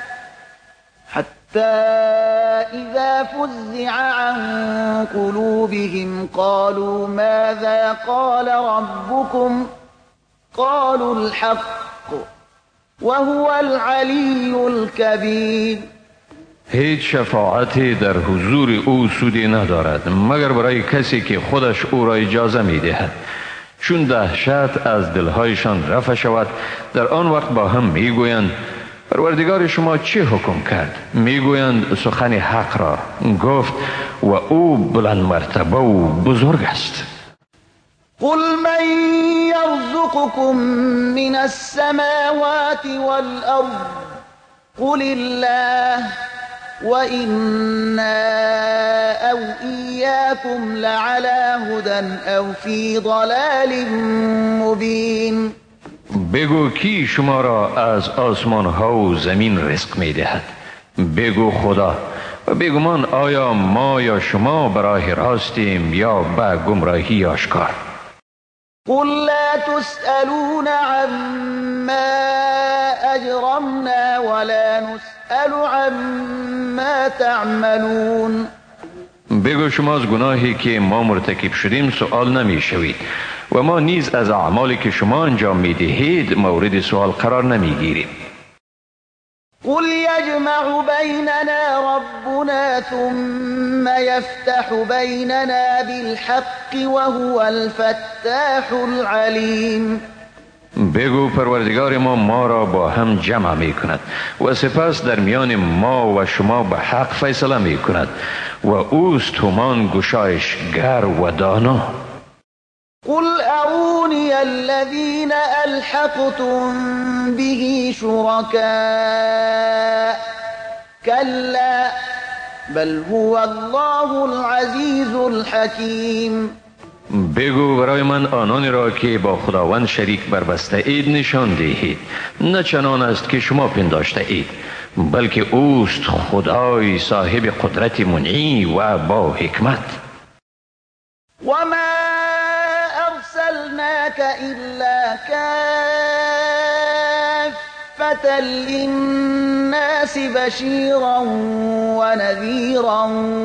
حتى إذا فزع عن قلوبهم قالوا ماذا قال ربكم قالوا الحق وهو العلی الکبیر. هیچ شفاعتی در حضور او سودی ندارد مگر برای کسی که خودش او را اجازه می دهد. چون دهشت از دلهایشان رفع شود در آن وقت با هم می گویند پروردگار شما چه حکم کرد؟ می گویند سخن حق را. گفت و او بلند مرتبه و بزرگ است. قل من يرزقكم من السماوات والأرض قل الله وإنا أو إياكم لعلى هدى أو في ضلال مبين. بگو کی شما را از آسمان ها و زمین رزق می دهد؟ بگو خدا. و بگمان آیا ما یا شما برای راستیم یا به گمراهی آشکار؟ قل لا تسألون عما أجرمنا ولا نسأل عما تعملون. بگو شما از گناهی که ما مرتکب شدیم سؤال نمی شوید و ما نیز از اعمالی که شما انجام می دهید مورد سؤال قرار نمی گیریم. قل يجمع بيننا ربنا ثم يفتح بيننا بالحق وهو الفتاح العليم. بگو پروردگار ما را با هم جمع می کند و سپس در میان ما و شما به حق فیصله می کند و اوست همان گشایشگر و دانا. قل أروني الذين ألحقتم به شركاء كلا بل هو الله العزیز الحکیم. بگو برای من آنانی را که با خداوند شریک بربسته اید نشان دهید، نه چنان است که شما پنداشته اید، بلکه اوست خدای صاحب قدرت منعی و با حکمت. وما أرسلناك إلا كافة للناس بشيرا ونذيرا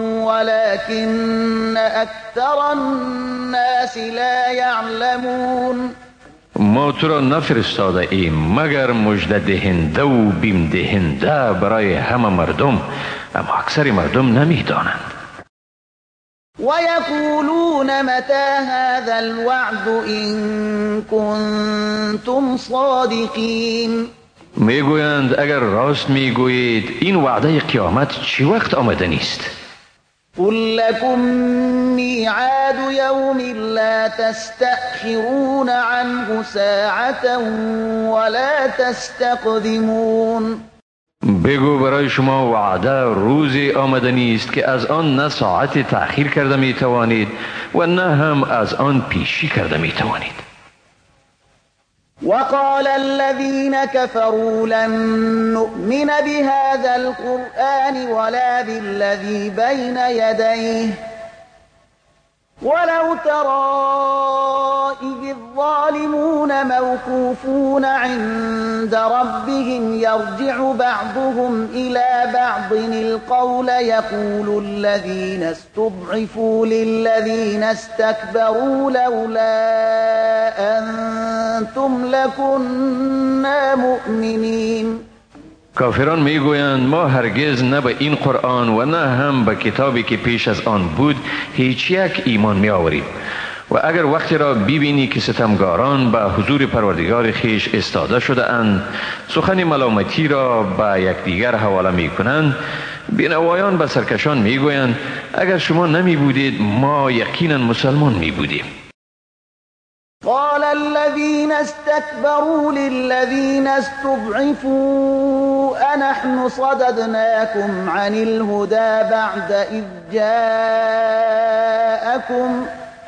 ولكن أكثر الناس لا يعلمون. ما تو را نفرستاده ایم مگر مژده دهنده و بیم دهنده برای همه مردم، اما اکثر مردم نمیدانند. ويقولون متى هذا الوعد إن كنتم صادقين. میگویند اگر راست میگویید این وعده قیامت چی وقت آمدنی است؟ قل لكم ميعاد يوم لا تستأخرون عنه ساعة ولا تستقدمون. بگو برای شما وعده روزی آمدنی است که از آن نه ساعت تأخیر کرده می توانید و نه هم از آن پیشی کرده می توانید. وقال الذين كفروا لن نؤمن بهذا القرآن ولا بالذي بين يديه ولو ترى إذ الظالمون موقوفون عند ربهم يرجع بعضهم إلى بعض القول يقول الذين استضعفوا للذين استكبروا لولا أنتم لكنا مؤمنين. کافران میگویند ما هرگز نه به این قرآن و نه هم به کتابی که پیش از آن بود هیچ یک ایمان می آوریم، و اگر وقتی را ببینی که ستمگاران به حضور پروردگار خیش استاده شده اند سخن ملامتی را به یکدیگر حواله می کنند، بینوایان به سرکشان می گویند اگر شما نمی بودید ما یقینا مسلمان می بودیم. قال الذين استكبروا للذين استضعفوا أنحن صددناكم عن الهدى بعد إذ جاءكم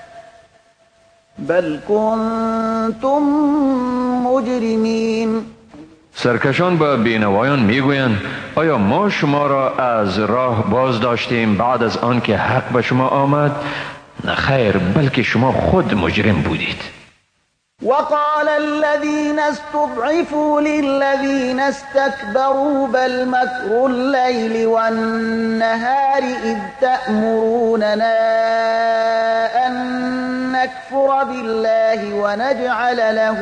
بل كنتم مجرمين. سرکشان به بینوایان میگویند آیا ما شما را از راه باز داشتیم بعد از آن که حق به شما آمد؟ نه خیر، بلکه شما خود مجرم بودید. وقال الذين استضعفوا للذين استكبروا بل مكر الليل والنهار إذ تأمروننا أن نكفر بالله ونجعل له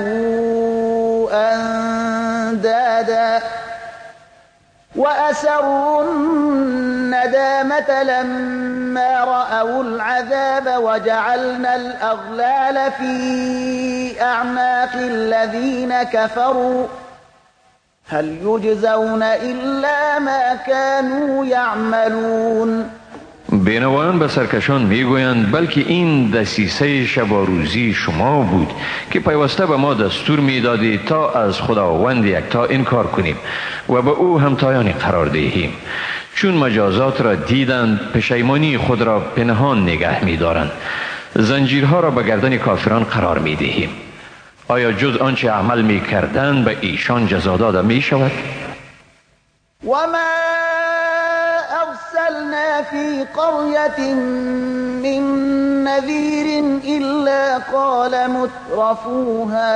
أندادا وأسروا الندامة لما رأوا العذاب وجعلنا الأغلال في أعناق الذين كفروا هل يجزون إلا ما كانوا يعملون. بینوایان به سرکشان میگویند بلکه این دسیسه شب و روزی شما بود که پیوسته به ما دستور میدادید تا از خداوند یکتا انکار کنیم و به او همتایانی قرار دهیم. چون مجازات را دیدند پشیمانی خود را پنهان نگه میدارند، زنجیرها را به گردن کافران قرار میدهیم. آیا جز آنچه عمل میکردند به ایشان جزا داده میشود؟ وما أرسلنا في قرية من نذير إلا قال مترفوها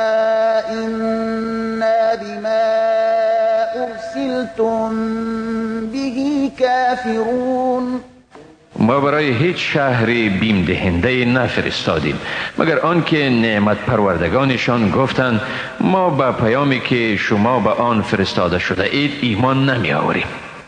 إنا بما أرسلتم به كافرون. ما برای هیچ شهری بیم دهنده نفرستادیم مگر آنکه نعمت پروردگانشان گفتند ما به پیامی که شما به آن فرستاده شده اید ایمان نمی آوریم.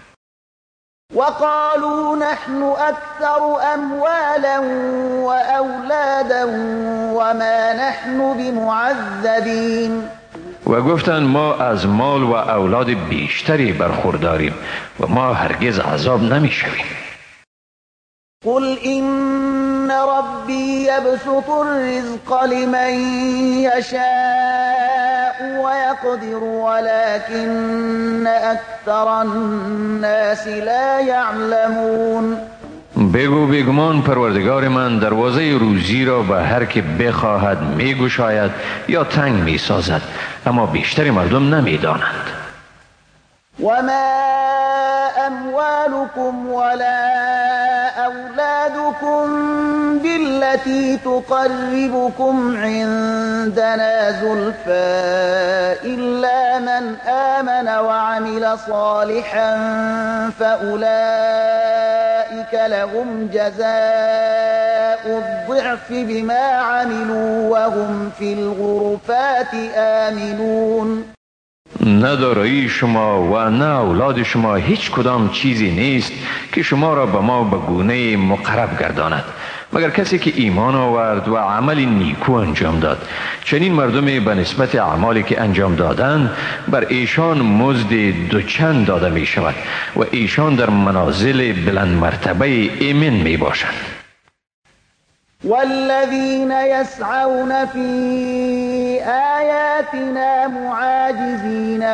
وقالوا نحن أكثر أموالا وأولادا وما نحن بمعذبين. و گفتند ما از مال و اولاد بیشتری برخورداریم و ما هرگز عذاب نمی شویم. قل إن ربي يبسط الرزق لمن يشاء ويقدر ولكن أكثر الناس لا يعلمون. بگو بیگمان پروردگار من دروازه روزی را به هر که بخواهد میگشاید یا تنگ میسازد، اما بیشتر مردم نمیدانند. وما أموالكم ولا أولادكم بالتي تقربكم عندنا زلفى إلا من آمن وعمل صالحا فأولئك لهم جزاء الضعف بما عملوا وهم في الغرفات آمنون. نه دارایی شما و نه اولاد شما هیچ کدام چیزی نیست که شما را به ما به گونه مقرب گرداند مگر کسی که ایمان آورد و عمل نیکو انجام داد. چنین مردمی به نسبت اعمالی که انجام دادند بر ایشان مزد دوچند داده می شود و ایشان در منازل بلند مرتبه ایمن می باشند. والذين يسعون في آياتنا معاجزين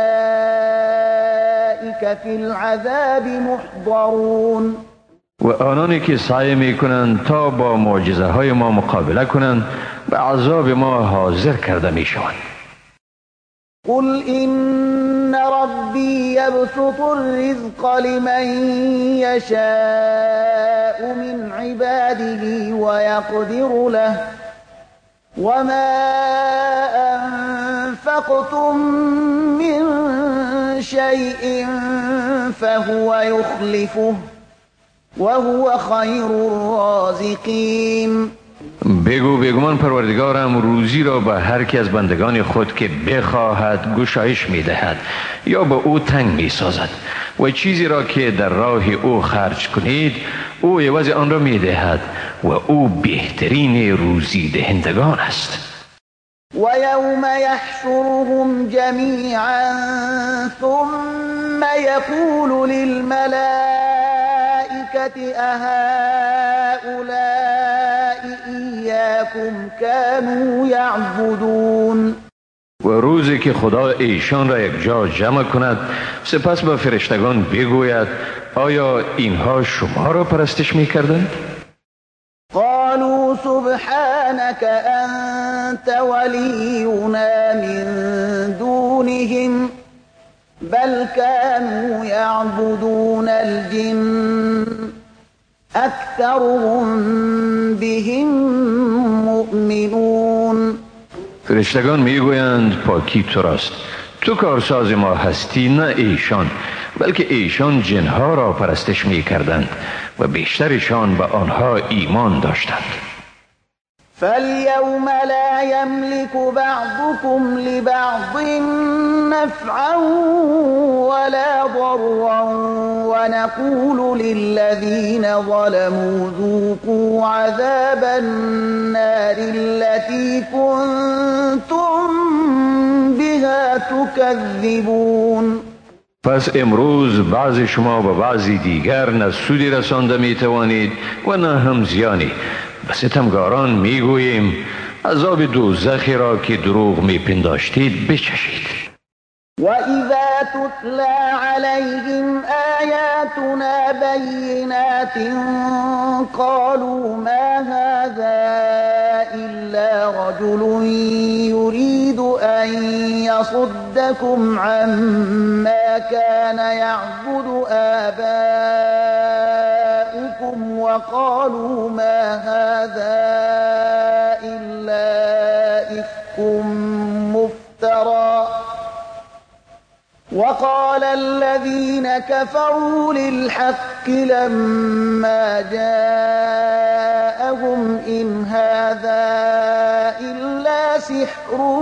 أولئك في العذاب محضرون. و آنانی که سعی می کنند تا با معجزه های ما مقابله کنند به عذاب ما حاضر کرده می شوند. قل إن ربي يبسط الرزق لمن يشاء من عباده ويقدر له وما أنفقتم من شيء فهو يخلفه وهو خير الرازقين. بگو بیگمان پروردگارم روزی را به هر کی از بندگان خود که بخواهد گشایش می دهد یا به او تنگ می سازد و چیزی را که در راه او خرج کنید او عوض آن را می دهد و او بهترین روزی دهندگان است. ويوم يحشرهم جميعا ثم يقول للملائكة أهؤلاء إياكم كانوا يعبدون. و روزی که خدا ایشان را یک جا جمع کند سپس به فرشتگان بگوید آیا اینها شما را پرستش می کردند؟ قالوا سبحانك أنت ولينا من دونهم بل كانوا يعبدون الجن أكثرهم بهم مؤمنون. فرشتگان میگویند پاکی تو راست، تو کارساز ما هستی نه ایشان، بلکه ایشان جنها را پرستش می کردند و بیشترشان به آنها ایمان داشتند. فاليوم لا يملك بعضكم لبعض نفعا ولا ضرا ونقول للذين ظلموا ذوقوا عذاب النار التي كنتم بها تكذبون. پس امروز بعض شما به بعضی دیگر نه سودی رسانده می توانید و نه هم زیانی. به ستمگاران می گوییم عذاب دوزخی را که دروغ می پنداشتید بچشید. وَإِذَا تُتْلَى عَلَيْهِمْ آيَاتُنَا بَيِّنَاتٍ قَالُوا مَا هَذَا إِلَّا رَجُلٌ يُرِيدُ أَن يَصُدَّكُمْ عَمَّا كَانَ يَعْبُدُ آبَاؤُكُمْ وَقَالُوا مَا هَذَا إِلَّا إِفْكٌ مُفْتَرًى. وقال الذين كفروا للحق لما جاءهم إن هذا إلا سحر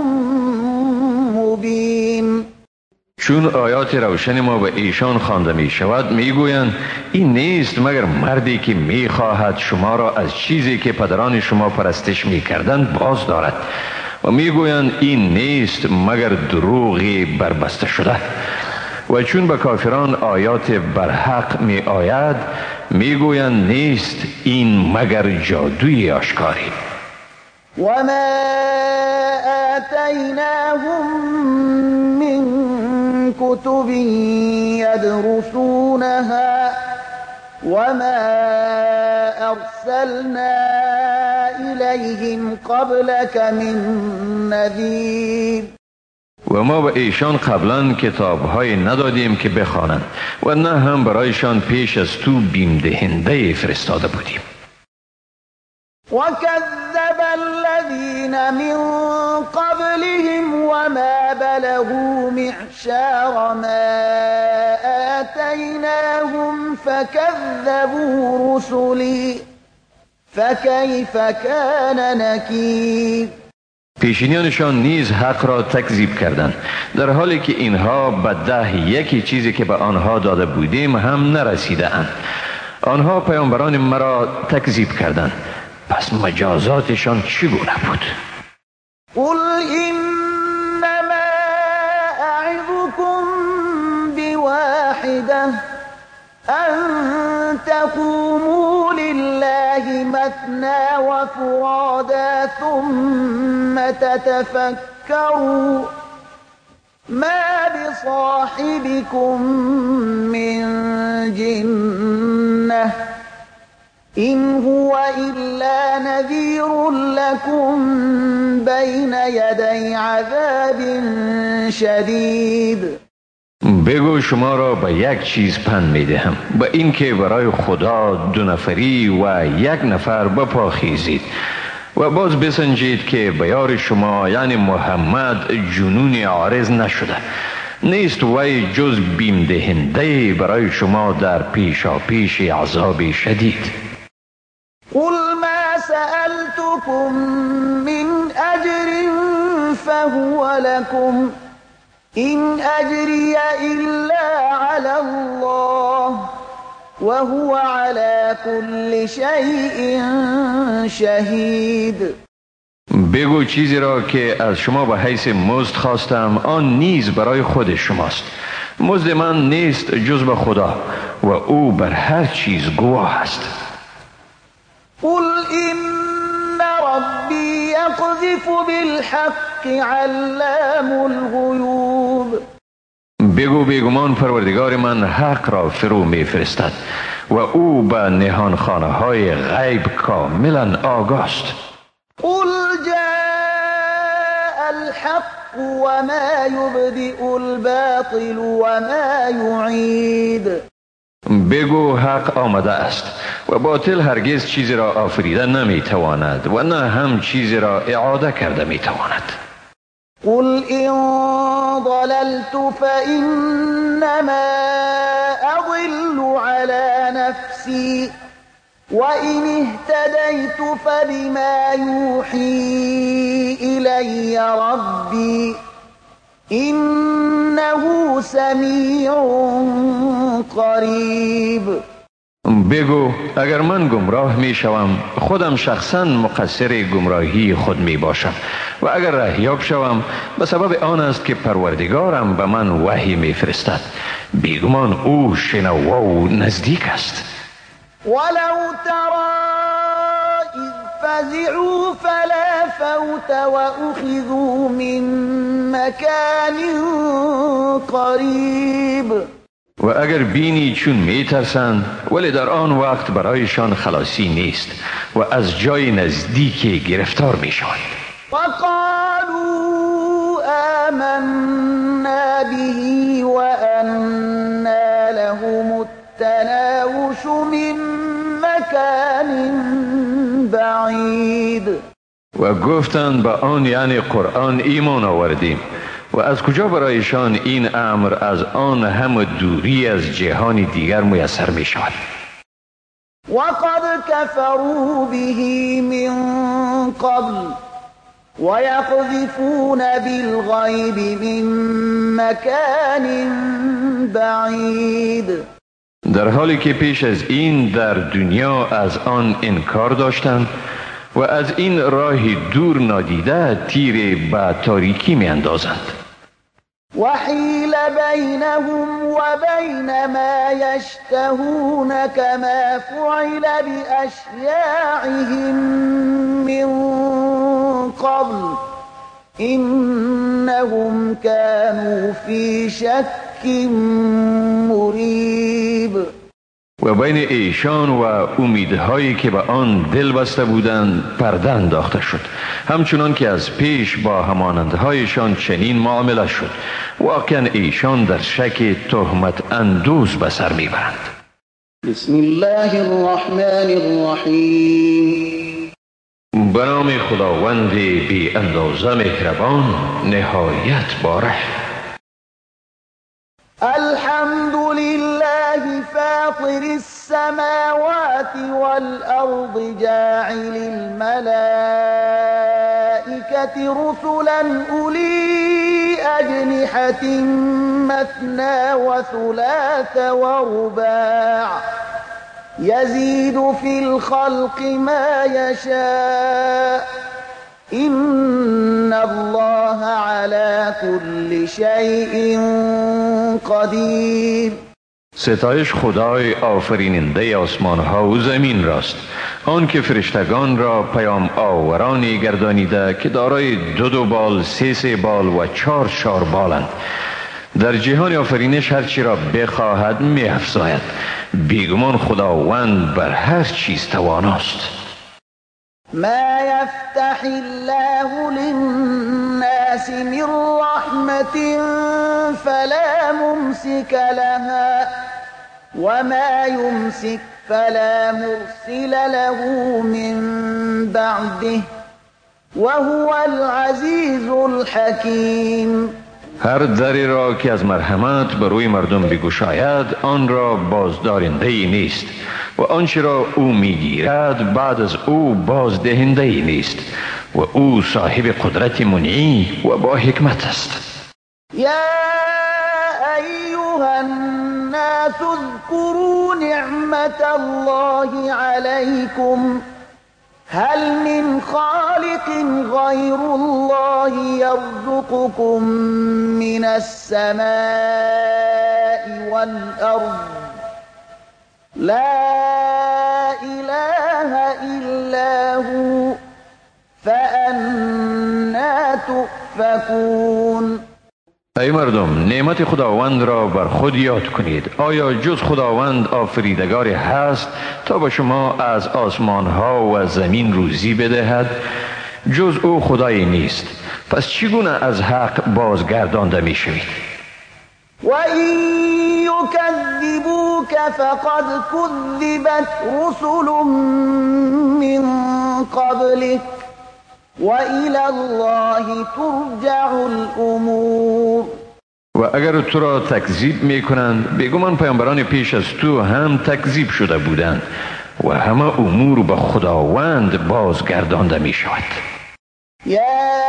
مبين. چون آیات روشن ما به ایشان خوانده می شود می گویند این نیست مگر مردی که می خواهد شما را از چیزی که پدران شما پرستش می کردند باز دارد و می گویند این نیست مگر دروغی بربسته شده. و چون به کافران آیات برحق می آید میگویند نیست این مگر جادوی آشکاری. وما آتيناهم من كتب يدرسونها وما أرسلنا إليهم قبلك من نذير. و ما به ایشان قبلا کتاب‌های ندادیم که بخوانند و نه هم برایشان پیش از تو بیم دهنده فرستاده بودیم. وكذب الذين من قبلهم وما بلغوا معشار ما آتيناهم فكذبوا رسلي فكيف كان نكير. پیشینیانشان نیز حق را تکذیب کردند، در حالی که اینها به 10 یکی چیزی که به آنها داده بودیم هم نرسیده اند. آنها پیامبران مرا تکذیب کردند، پس مجازاتشان چگونه بود؟ قل انما اعظكم بواحده ان تقوموا لله مثنى وفرادا ثم تتفكروا ما بصاحبكم من جنة إن هو إلا نذير لكم بين يدي عذاب شدید. بگو شما را به یک چیز پند می دهم، به این که برای خدا 2 نفری و 1 نفر بپا خیزید و باز بسنجید که به یار شما یعنی محمد جنون عارض نشده، نیست وی جز بیم دهنده برای شما در پیشا پیش عذاب شدید. قل ما سألتكم من أجر فهو لكم إن أجري إلا على الله وهو على كل شيء شهید. بگو چیزی را که از شما به حیث مزد خواستم آن نیز برای خود شماست. مزد من نیست جز به خدا و او بر هر چیز گواه است. قل إن ربي يقذف بالحق علام الغيوب. بگو بیگمان پروردگار من حق را فرو می فرستد و او به نهانخانه های غیب کاملا آگاست. قل جاء الحق وما يبدئ الباطل وما يعيد. بگو حق آمده است و باطل هرگز چیزی را آفریده نمی تواند و نه هم چیزی را اعاده کرده می تواند. قل إن ضللت فإنما أضل على نفسي وإن اهتديت فبما يوحي إلي ربي إنه سميع قریب. بگو اگر من گمراه می شوم خودم شخصا مقصر گمراهی خود می باشم و اگر رهیاب شوم به سبب آن است که پروردگارم به من وحی می فرستد. بیگمان او شنوا و نزدیک است. ولو ترى إذ فزعوا فلا فوت وأخذوا من مكان قریب. و اگر بینی چون می ترسند ولی در آن وقت برایشان خلاصی نیست و از جای نزدیکی گرفتار می شوند. وقالوا آمنا به وأنا لهم التناوش من مكان بعید. و گفتند به آن یعنی قرآن ایمان آوردیم و از کجا برایشان این امر از آن هم دوری از جهان دیگر میسر می شود. وقد كفروا به من قبل ويقذفون بالغيب من مكان بعید. در حالی که پیش از این در دنیا از آن انکار داشتند و از این راه دور نادیده تیر به تاریکی می اندازند. وحيل بينهم وبين ما يشتهون كما فعل بأشياعهم من قبل إنهم كانوا في شك مریب. و بین ایشان و امیدهایی که به آن دل بسته بودند پرده انداخته شد، همچنان که از پیش با همانندهایشان چنین معامله شد. واقعا ایشان در شک تهمت اندوز به سر میبرند. بسم الله الرحمن الرحیم. به نام خداوند بی اندازه مهربان نهایت باره. الحمد لله فاطر السماوات والأرض جاعل الملائكة رسلا أولي أجنحة مثنى وثلاث ورباع يزيد في الخلق ما يشاء إن الله على كل شيء قدیر. ستایش خدای آفریننده آسمان ها و زمین راست، آن که فرشتگان را پیام آورانی گردانیده که دارای دو بال، سه بال و چار بالند. در جهان آفرینش هرچی را بخواهد می افزاید. بیگمان خداوند بر هر چیز تواناست. ما يفتح الله للناس من رحمة فلا ممسك لها وما يمسك فلا مرسل له من بعده وهو العزيز الحكيم. هر دری را که از مرحمت بر روی مردم بگشاید آن را بازدارنده ای نیست و آنچه را او میگیرد بعد از او بازدهنده ای نیست و او صاحب قدرت منعی و با حکمت است. یا ایها الناس اذکروا نعمت الله علیکم هل من خالق غير الله يرزقكم من السماء والأرض لا إله إلا هو فأنا تؤفكون. ای مردم، نعمت خداوند را بر خود یاد کنید. آیا جز خداوند آفریدگاری هست تا به شما از آسمان ها و زمین روزی بدهد؟ جز او خدایی نیست. پس چگونه از حق بازگردانده می شوید؟ و این یکذبوک فقد کذبت رسل من قبلک و الی الله ترجع الامور. و اگر تو را تکذیب می کنند بیگمان پیامبران پیش از تو هم تکذیب شده بودند و همه امور به خداوند بازگردانده می شود. یا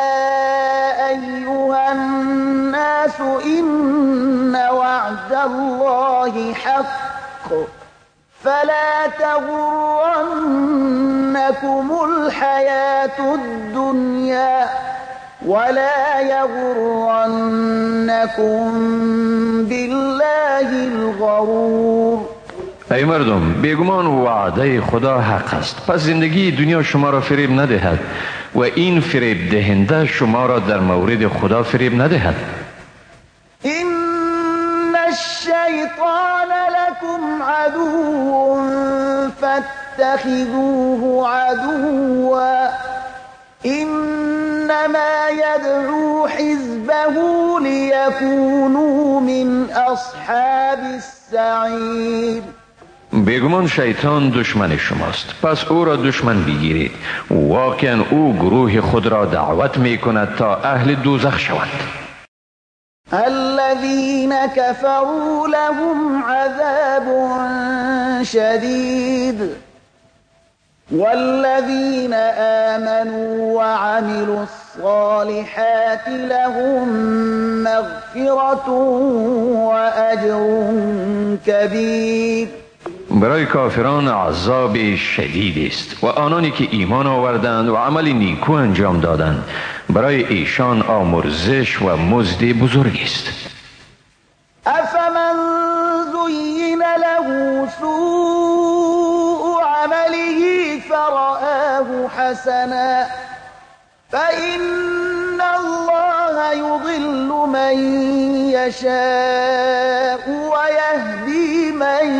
ایها الناس این وعد الله حق فلا تغرنكم الحياة الدنيا ولا يغرنكم بالله الغرور. ای مردم، بیگمان وعده خدا حق است، پس زندگی دنیا شما را فریب ندهد و این فریب دهنده شما را در مورد خدا فریب ندهد. این الشیطان لكم عدو فاتخذوه عدوا انما يدعو حزبه ليكونوا من اصحاب السعیر. بیگمان شیطان دشمن شماست، پس او را دشمن بگیرید. واقعا او گروه خود را دعوت می کند تا اهل دوزخ شوند. الذين كفروا لهم عذاب شديد والذين آمنوا وعملوا الصالحات لهم مغفرة وأجر كبير. برای کافران عذاب شدید است و آنانی که ایمان آوردند و عمل نیکو انجام دادند برای ایشان آمرزش و مزد بزرگ است. افمن زین له سوء عمله فرآه حسنا فإن الله يضل من يشاء ويهدي من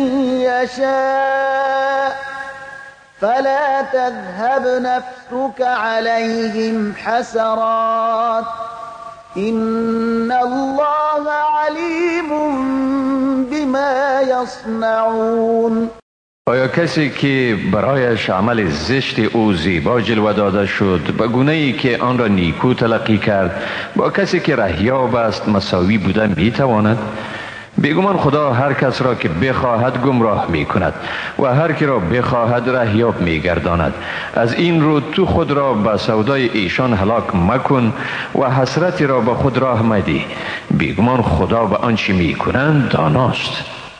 يشاء فلا تذهب نفسك عليهم حسرات إن الله عليم بما يصنعون. آیا کسی که برایش عمل زشت او زیبا جلوه داده شد به گونه‌ای که آن را نیکو تلقی کرد با کسی که رهیاب است مساوی بوده میتواند؟ بیگمان خدا هر کس را که بخواهد گمراه می کند و هر کی را بخواهد رهیاب می گرداند. از این رو تو خود را به سودای ایشان هلاک مکن و حسرتی را به خود راه مدی. بیگمان خدا به آنچه می کنند داناست.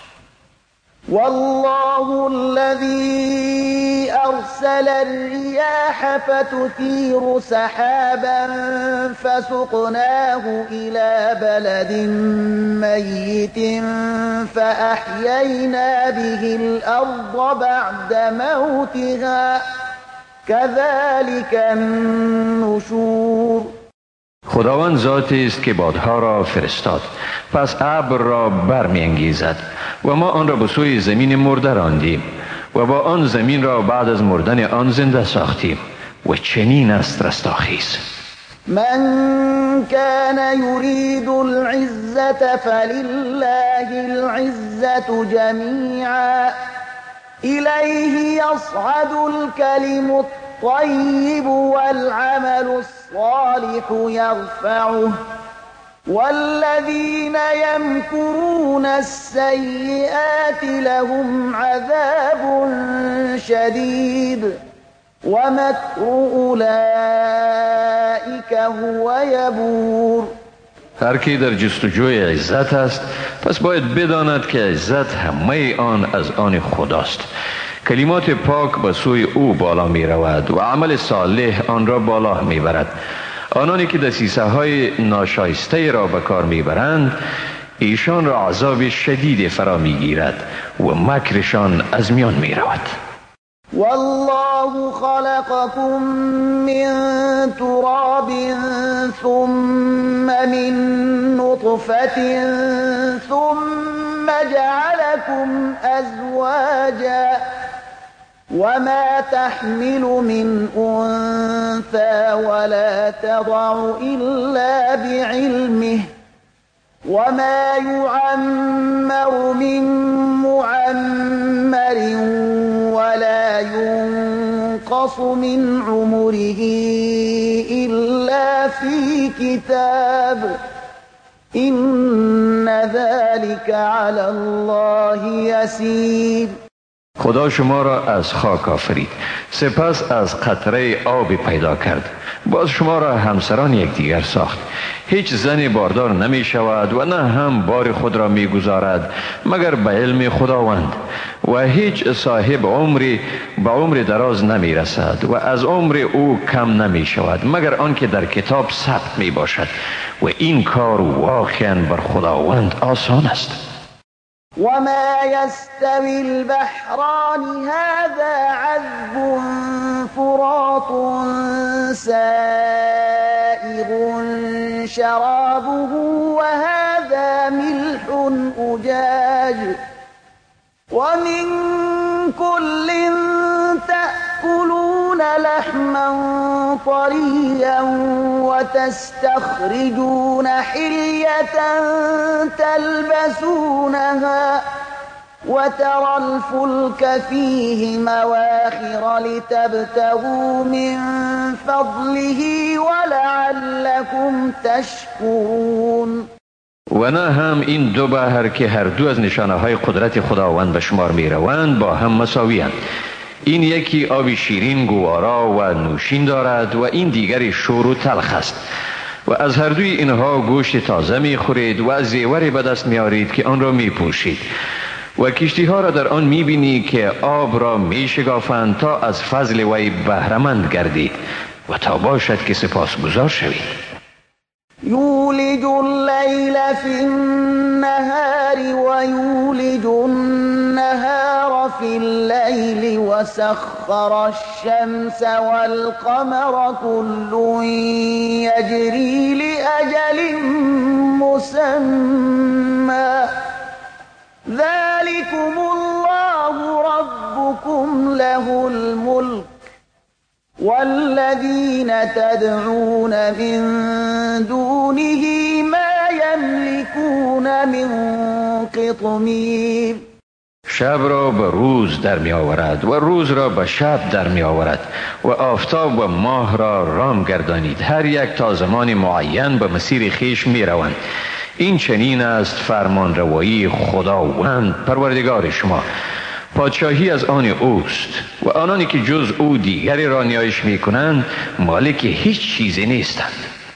والله الذي أرسل الرياح فتثير سحابا فسقناه إلى بلد ميت فأحيينا به الأرض بعد موتها كذلك النشور. خداوند ذاتی است که بادها را فرستاد پس ابر را برمی‌انگیزد و ما آن را به سوی زمین مرده راندیم و با آن زمین را بعد از مردن آن زنده ساختیم و چنین است رستاخیز. من كان يريد العزة فلله العزة جميعا إليه يصعد الكلم الطيب والعمل الصالح يرفعه والذين يمكرون السيئات لهم عذاب شديد ومكر أولئك هو يبور. هر کی در جستجوی عزت است پس باید بداند که عزت همه آن از آن خداست. کلمات پاک به سوی او بالا می رود و عمل صالح آن را بالا می برد. آنانی که دسیسه های ناشایسته را به کار می برند ایشان را عذاب شدید فرا می گیرد و مکرشان از میان می رود. والله خلقكم من تراب ثم من نطفة ثم جعلكم أزواجا وما تحمل من أنثى ولا تضع إلا بعلمه وما يعمر من معمر ولا ينقص من عمره إلا في كتاب إن ذلك على الله يسير. خدا شما را از خاک آفرید سپس از قطره آبی پیدا کرد باز شما را همسران یکدیگر ساخت. هیچ زنی باردار نمی شود و نه هم بار خود را می گذارد مگر به علم خداوند و هیچ صاحب عمری به عمر دراز نمی رسد و از عمر او کم نمی شود مگر آنکه در کتاب ثبت می باشد و این کار واقعا بر خداوند آسان است. وما يستوي البحران هذا عذب فرات سائغ شرابه وهذا ملح أجاج ومن كل تأكلون لحما طريا وتستخرجون حلية تلبسونها وترى الفلك فيه مواخر لتبتغوا من فضله ولعلكم تشكرون. و نه هم این دو بحر که هر دو از نشانه های قدرت خداوند به شمار می روند با هم مساوی اند. این یکی آب شیرین گوارا و نوشین دارد و این دیگری شور و تلخ است و از هر دوی اینها گوشت تازه می خورید و زیوری به دست می آرید که آن را می پوشید و کشتی ها را در آن می بینی که آب را می شکافند تا از فضل وی بهرمند گردید و تا باشد که سپاسگزار شوید. يولج الليل في النهار ويولج النهار في الليل وسخر الشمس والقمر كل يجري لأجل مسمى ذلكم الله ربكم له الملك والذين تدعون من دونه ما يملكون من قطمیر. شب را به روز در می آورد و روز را به شب در می آورد و آفتاب و ماه را رام گردانید، هر یک تا زمان معین به مسیر خیش می روند. این چنین است فرمان روایی خداوند پروردگار شما، پادشاهی از آن اوست و آنانی که جز او دیگری را نیایش می کنند مالک هیچ چیزی نیستند.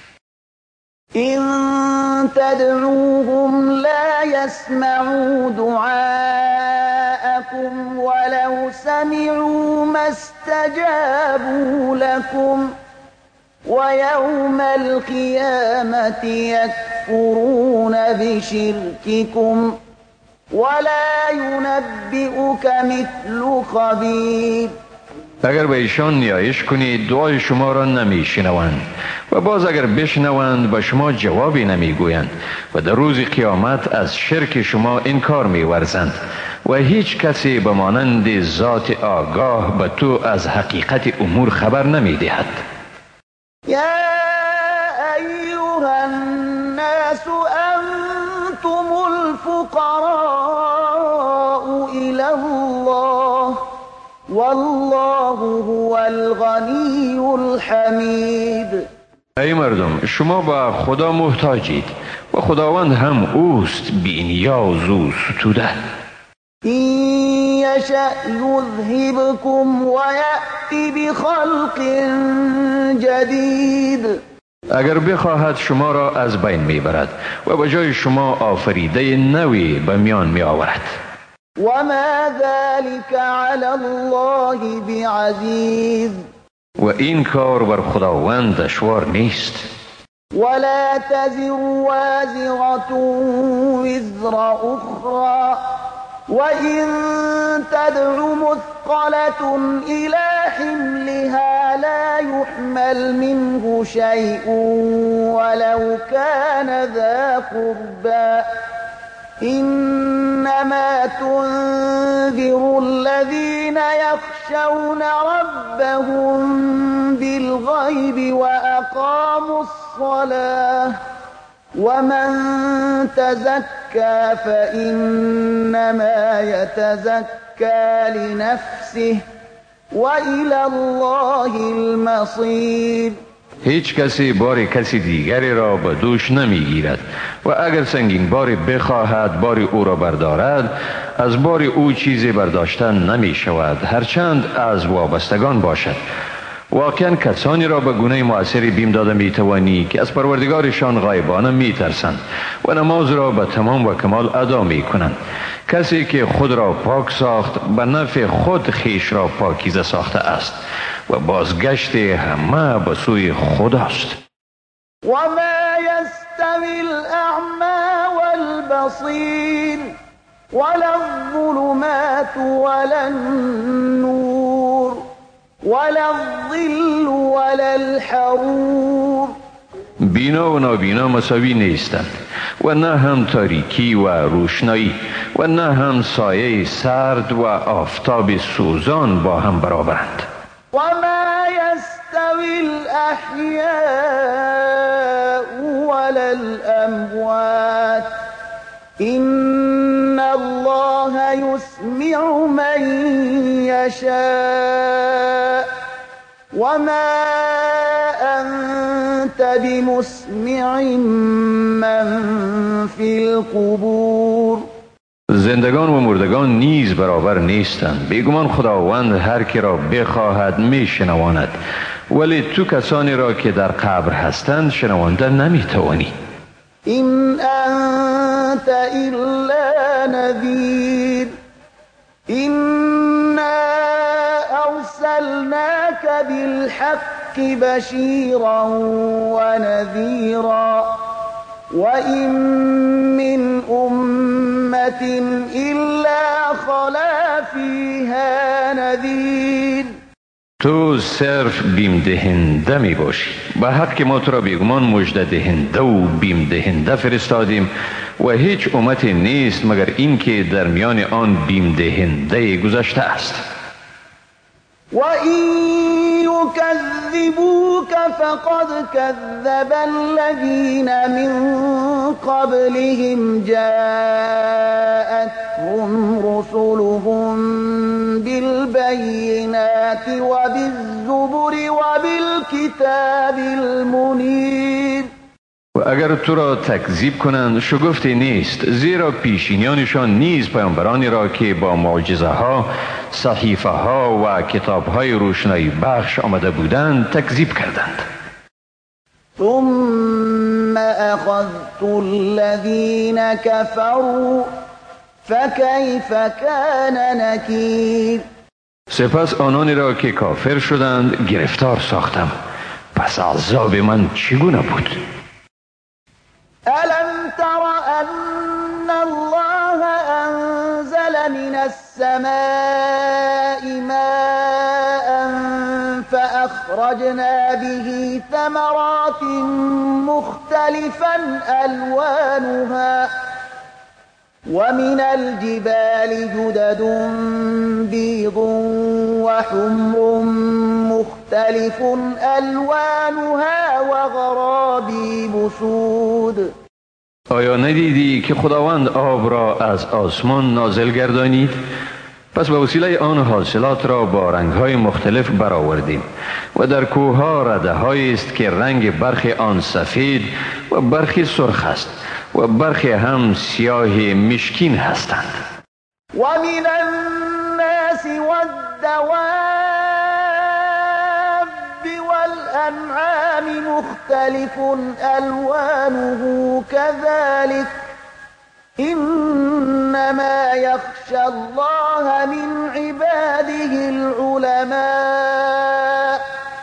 إن تدعوهم لا يسمعوا دعاءكم ولو سمعوا ما استجابوا لكم ويوم القيامة يكفرون بشرككم ولا ينبئك مثل خبیر. اگر به ایشان نیایش کنید دعای شما را نمی شنوند و باز اگر بشنوند به شما جوابی نمی گویند و در روز قیامت از شرک شما انکار می ورزند و هیچ کسی به مانند ذات آگاه به تو از حقیقت امور خبر نمی دهد. یا ایها الناس انتم الفقراء الی الله والله هو الغنی الحمید. ای مردم، شما به خدا محتاجید و خداوند هم اوست بی نیاز و ستوده. این یشأ یذهبکم و یأتی بخلق جدید. اگر بخواهد شما را از بین میبرد و به جای شما آفریده نوی به میان می آورد. وما ذلك على الله بعزیز. و این کار بر خداوند دشوار نیست. ولا تزر وازرة وزر أخرى وإن تدع مثقلة إلى حملها لا يحمل منه شيء ولو كان ذا قربى إنما تنذر الذين يخشون ربهم بالغيب وأقاموا الصلاة ومن تزكى فإنما يتزكى لنفسه وإلى الله المصير. هیچ کسی بار کسی دیگری را به دوش نمی گیرد و اگر سنگین باری بخواهد باری او را بردارد از باری او چیزی برداشتن نمی شود هرچند از وابستگان باشد. واقعا کسانی را به گونه مؤثری بیم داده می توانی که از پروردگارشان غایبانه می ترسند و نماز را به تمام و کمال ادا می کنند. کسی که خود را پاک ساخت به نفع خود خیش را پاکیزه ساخته است و بازگشت همه به سوی خداست. وما يستوي الأعمى والبصير ولا الظلمات ولا النور ولا الظل ولا الحرور. بینا و نابینا مساوی نیستند و نه هم تاریکی و روشنایی و نه هم سایه سرد و آفتاب سوزان با هم برابرند. وما يستوي الأحياء ولا الأموات إن الله يسمع من يشاء وما أنت بمسمع من في القبور. زندگان و مردگان نیز برابر نیستند. بیگمان خداوند هر کی را بخواهد می شنواند ولی تو کسانی را که در قبر هستند شنوانده نمی توانی. این انت الا نذیر إنا أرسلناك بالحق بشيرا ونذيرا وإن من أمة إلا خلا فيها نذير. تو صرف بیم دهنده می باشی. به حق که ما تو را بیگمان مژده دهنده و بیم دهنده فرستادیم و هیچ امتی نیست مگر این که در میان آن بیم دهنده گذشته است. و این یکذبوک فقد کذب الذین من قبلهم جاءتهم رسلهم بالبينات وبالزبر وبالكتاب المنير. و اگر تو را تکذیب کنند شگفتی نیست، زیرا پیشینیانشان نیز پیامبرانی را که با معجزه ها، صحیفه ها و کتاب های روشنایی بخش آمده بودند تکذیب کردند. ثم اخذت الذين كفروا فكيف كان نكیر. سپس آنانی را که کافر شدند گرفتار ساختم، پس عذاب من چگونه بود؟ ألم تر أن الله أنزل من السماء ماء فأخرجنا به ثمرات مختلفا ألوانها ومن الجبال جدد بيض وحمر مختلف ألوانها وغرابيب سود. آیا ندیدی که خداوند آب را از آسمان نازل گردانید؟ پس به وسیله آن حاصلات را با رنگ‌های مختلف برآوردیم و در کوه‌ها رده‌هایی است که رنگ برخی آن سفید و برخی سرخ است و برخی هم سیاه مشکین هستند. و من الناس والدواب والأنعام مختلف ألوانه كذلك إنما يخشى الله من عباده العلماء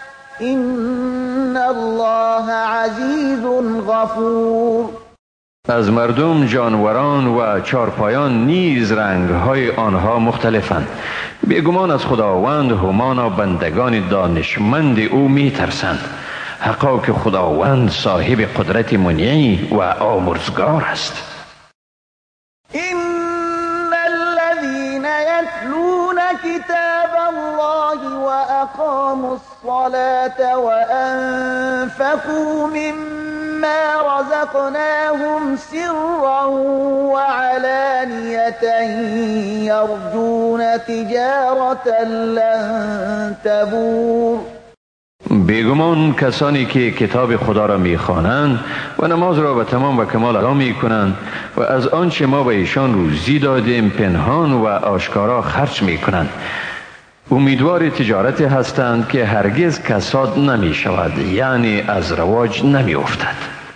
إن الله عزيز غفور. از مردم، جانوران و چارپایان نیز رنگ‌های آنها مختلفند. بیگمان از خداوند همانا بندگان دانشمند او می‌ترسند. حقا که خداوند صاحب قدرت منعی و آمرزگار است. إن الذين يتلون كتاب الله وأقاموا الصلاة وأنفقوا مما رزقناهم سرا وعلانية يرجون تجارة لن تبور. بیگمان کسانی که کتاب خدا را میخوانند و نماز را به تمام و کمال ادا میکنند و از آنچه ما به ایشان روزی دادیم پنهان و آشکارا خرج میکنند، امیدوار تجارت هستند که هرگز کساد نمی شود، یعنی از رواج نمی افتد.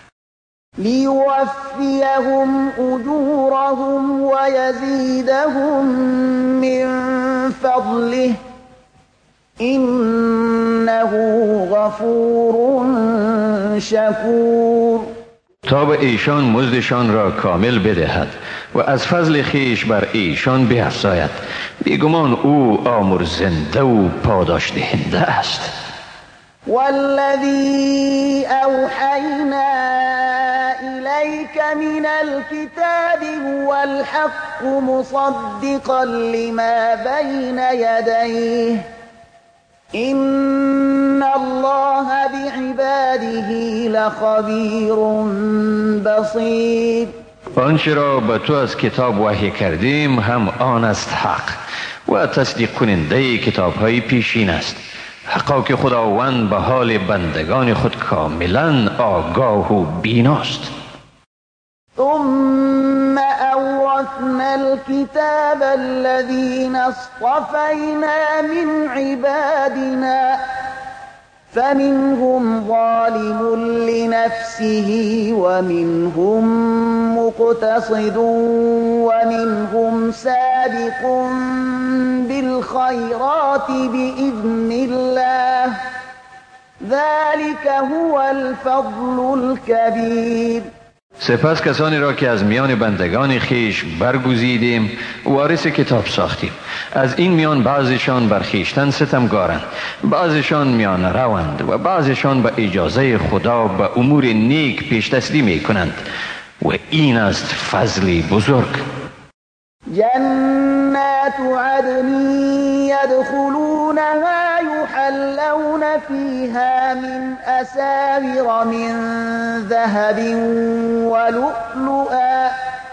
لیوفیهم اجورهم و یزیدهم من فضله انه غفور شکور. تا به ایشان مزدشان را کامل بدهد و از فضل خیش بر ایشان بیفزاید. بیگمان او آمرزنده و پاداش دهنده است. والذی اوحینا الیک من الكتاب هو الحق مصدقا لما بین یدیه إن الله بعباده لخبیر بصیر. آنچه را به تو از کتاب وحی کردیم هم آن است حق و تصدیق کننده کتاب های پیشین است. حقا که خداوند به حال بندگان خود کاملا آگاه و بیناست. ثم أورثنا الكتاب الذين اصطفينا من عبادنا فمنهم ظالم لنفسه ومنهم مقتصد ومنهم سابق بالخيرات بإذن الله ذلك هو الفضل الكبير. سپس کسانی را که از میان بندگان خیش برگزیدیم وارث کتاب ساختیم. از این میان بعضیشان بر خویشتن ستمگارند، بعضیشان میان روند و بعضیشان به اجازه خدا به امور نیک پیش دستی می کنند و این است فضل بزرگ. جنات عدن يدخلونها يحلون فيها من أساور من ذهب ولؤلؤا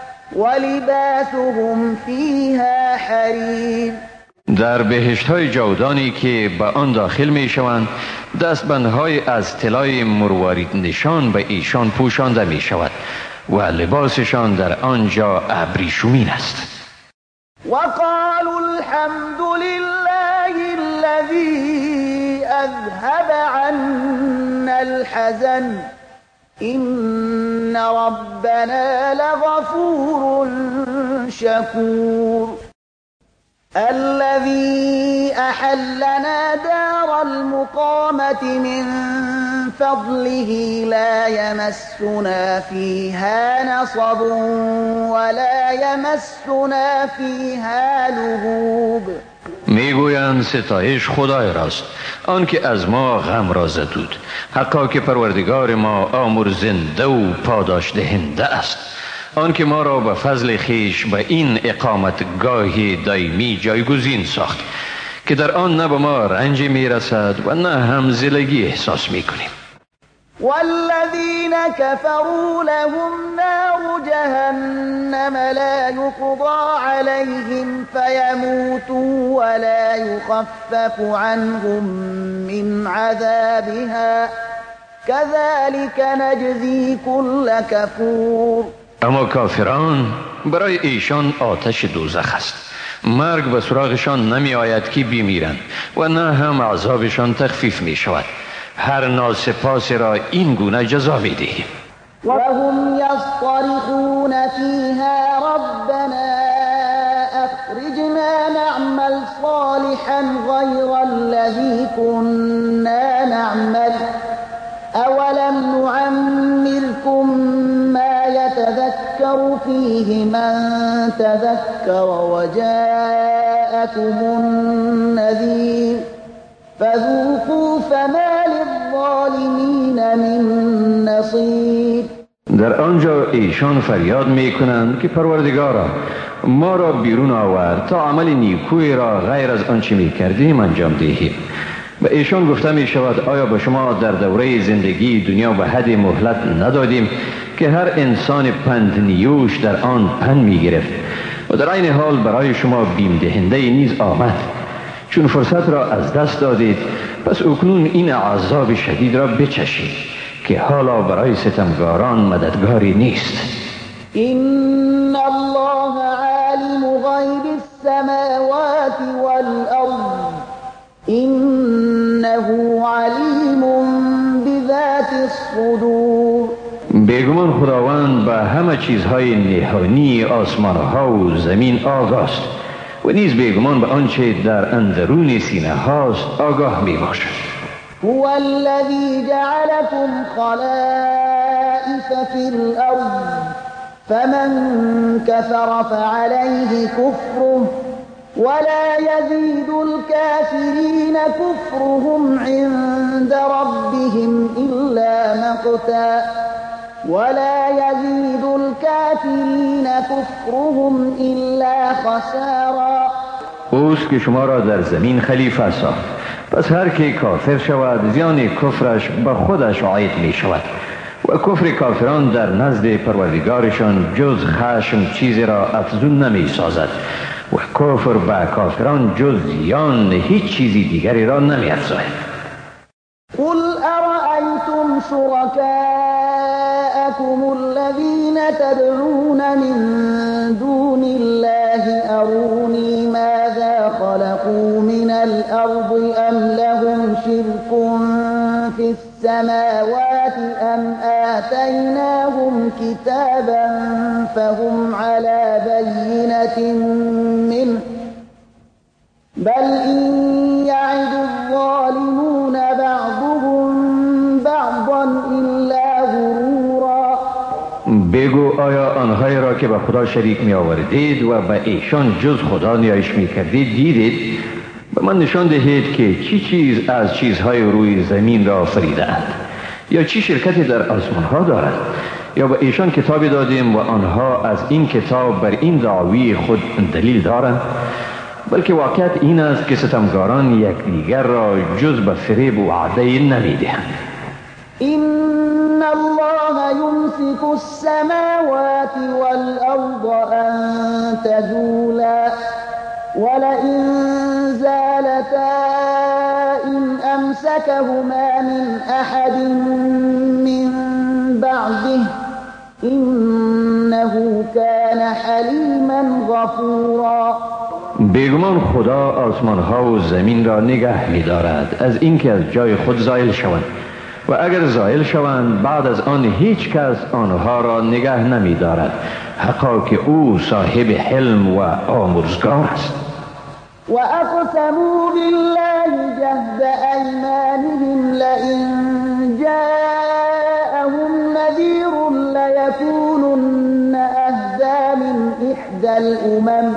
ولباسهم فيها حرير. در بهشت‌های جاودانی که به آن داخل می شوند دستبندهای از طلای مروارید نشان به ایشان پوشانده می شود و لباسشان در آنجا ابریشمین است. وقالوا الحمد لله الذي أذهب عنا الحزن إن ربنا لغفور شكور. الذي أحلنا دار المقامة من فضله لا يمسنا فيها نصب ولا يمسنا فيها لغوب. میگویند ستایش خدای راست، آن که از ما غم را زدود. حقا که پروردگار ما آمرزنده و پاداش دهنده است، آن که ما را به فضل خیش به این اقامتگاه دائمی جایگزین ساخت که در آن نه به ما رنج می رسد و نه همزلگی احساس می کنیم. والذين كفروا لهم نار جهنم لا يقضى عليهم فيموتوا ولا يخفف عنهم من عذابها كذلك نجزي كل كفور. اما کافران برای ایشان آتش دوزخ است. مرگ به سراغشان نمی آید که بمیرند و نه هم عذابشان تخفیف می شود. هر ناسپاس را این گونه جزا می دهیم. و هم یصطرخون فیها ربنا اخرجنا نعمل صالحا غیر الذی كنا نعمل اولم نعمركم ما يتذكر فيه من تذكر وجاءكم النذير فذوقوا فما للظالمین من نصیر. در آنجا ایشان فریاد می کنند که پروردگارا ما را بیرون آورد تا عمل نیکوی را غیر از آنچه می کردیم انجام دهیم. به ایشان گفته می شود آیا به شما در دوره زندگی دنیا به حد مهلت ندادیم که هر انسان پند نیوش در آن پند می گرفت و در این حال برای شما بیم دهنده نیز آمد. چون فرصت را از دست دادید پس اکنون این عذاب شدید را بچشید که حالا برای ستمگاران مددگاری نیست. این الله عالم غیب السماوات والارض انه علیم بذات الصدور. بیگمان خداوند به همه چیزهای نهانی آسمانها و زمین آگاه است و نیز بیگمان به آنچه در اندرون سینه هاست آگاه می باشد. هو الذي جعلكم خلائف في الأرض فمن كفر فعليه كفره ولا يزيد الكافرين كفرهم عند ربهم إلا مقتا ولا يزيد الكافرين كفرهم إلا خسارا. اوست که شما را در زمین خلیفه ساخت، پس هر که کافر شود زیان کفرش به خودش عاید می شود و کفر کافران در نزد پروردگارشان جز خشم چیزی را افزون نمی سازد و کفر به کافران جز زیان هیچ چیزی دیگری را نمی افزاید. قل ارأيتم شركاءكم الذين تدعون من دون الله أروني ماذا خلقوا من الأرض أم لهم شرك السماوات أم آتيناهم كتابا فهم على بينة منه بل إن يعد الظالمون بعضهم بعضا إلا غرورا. بگو آیا آنهایی را که به خدا شریک می آوردید و به ایشان جز خدا نیایش می کردید دیدید؟ به من نشان دهید که چی چیز از چیزهای روی زمین را آفریدند، یا چی شرکتی در آسمان ها دارد، یا به ایشان کتابی دادیم و آنها از این کتاب بر این دعوی خود دلیل دارند. بلکه واقعیت این است که ستمگاران یکدیگر را جز به فریب و وعده نمیدهند. إن الله يمسك السماوات والأرض أن تزولا ولئن زالتا إن أمسكهما من أحد من بعده إنه كان حليما غفورا. بیگمان خدا آسمان ها و زمین را نگه می دارد از اینکه از جای خود زائل شوند، و اگر زائل شوند بعد از آن هیچ کس آنها را نگه نمی دارد، حقا که او صاحب حلم و آمرزگار است. وأقسموا بالله جهد أيمانهم لئن جاءهم نذير ليكونن أهدى من إحدى الأمم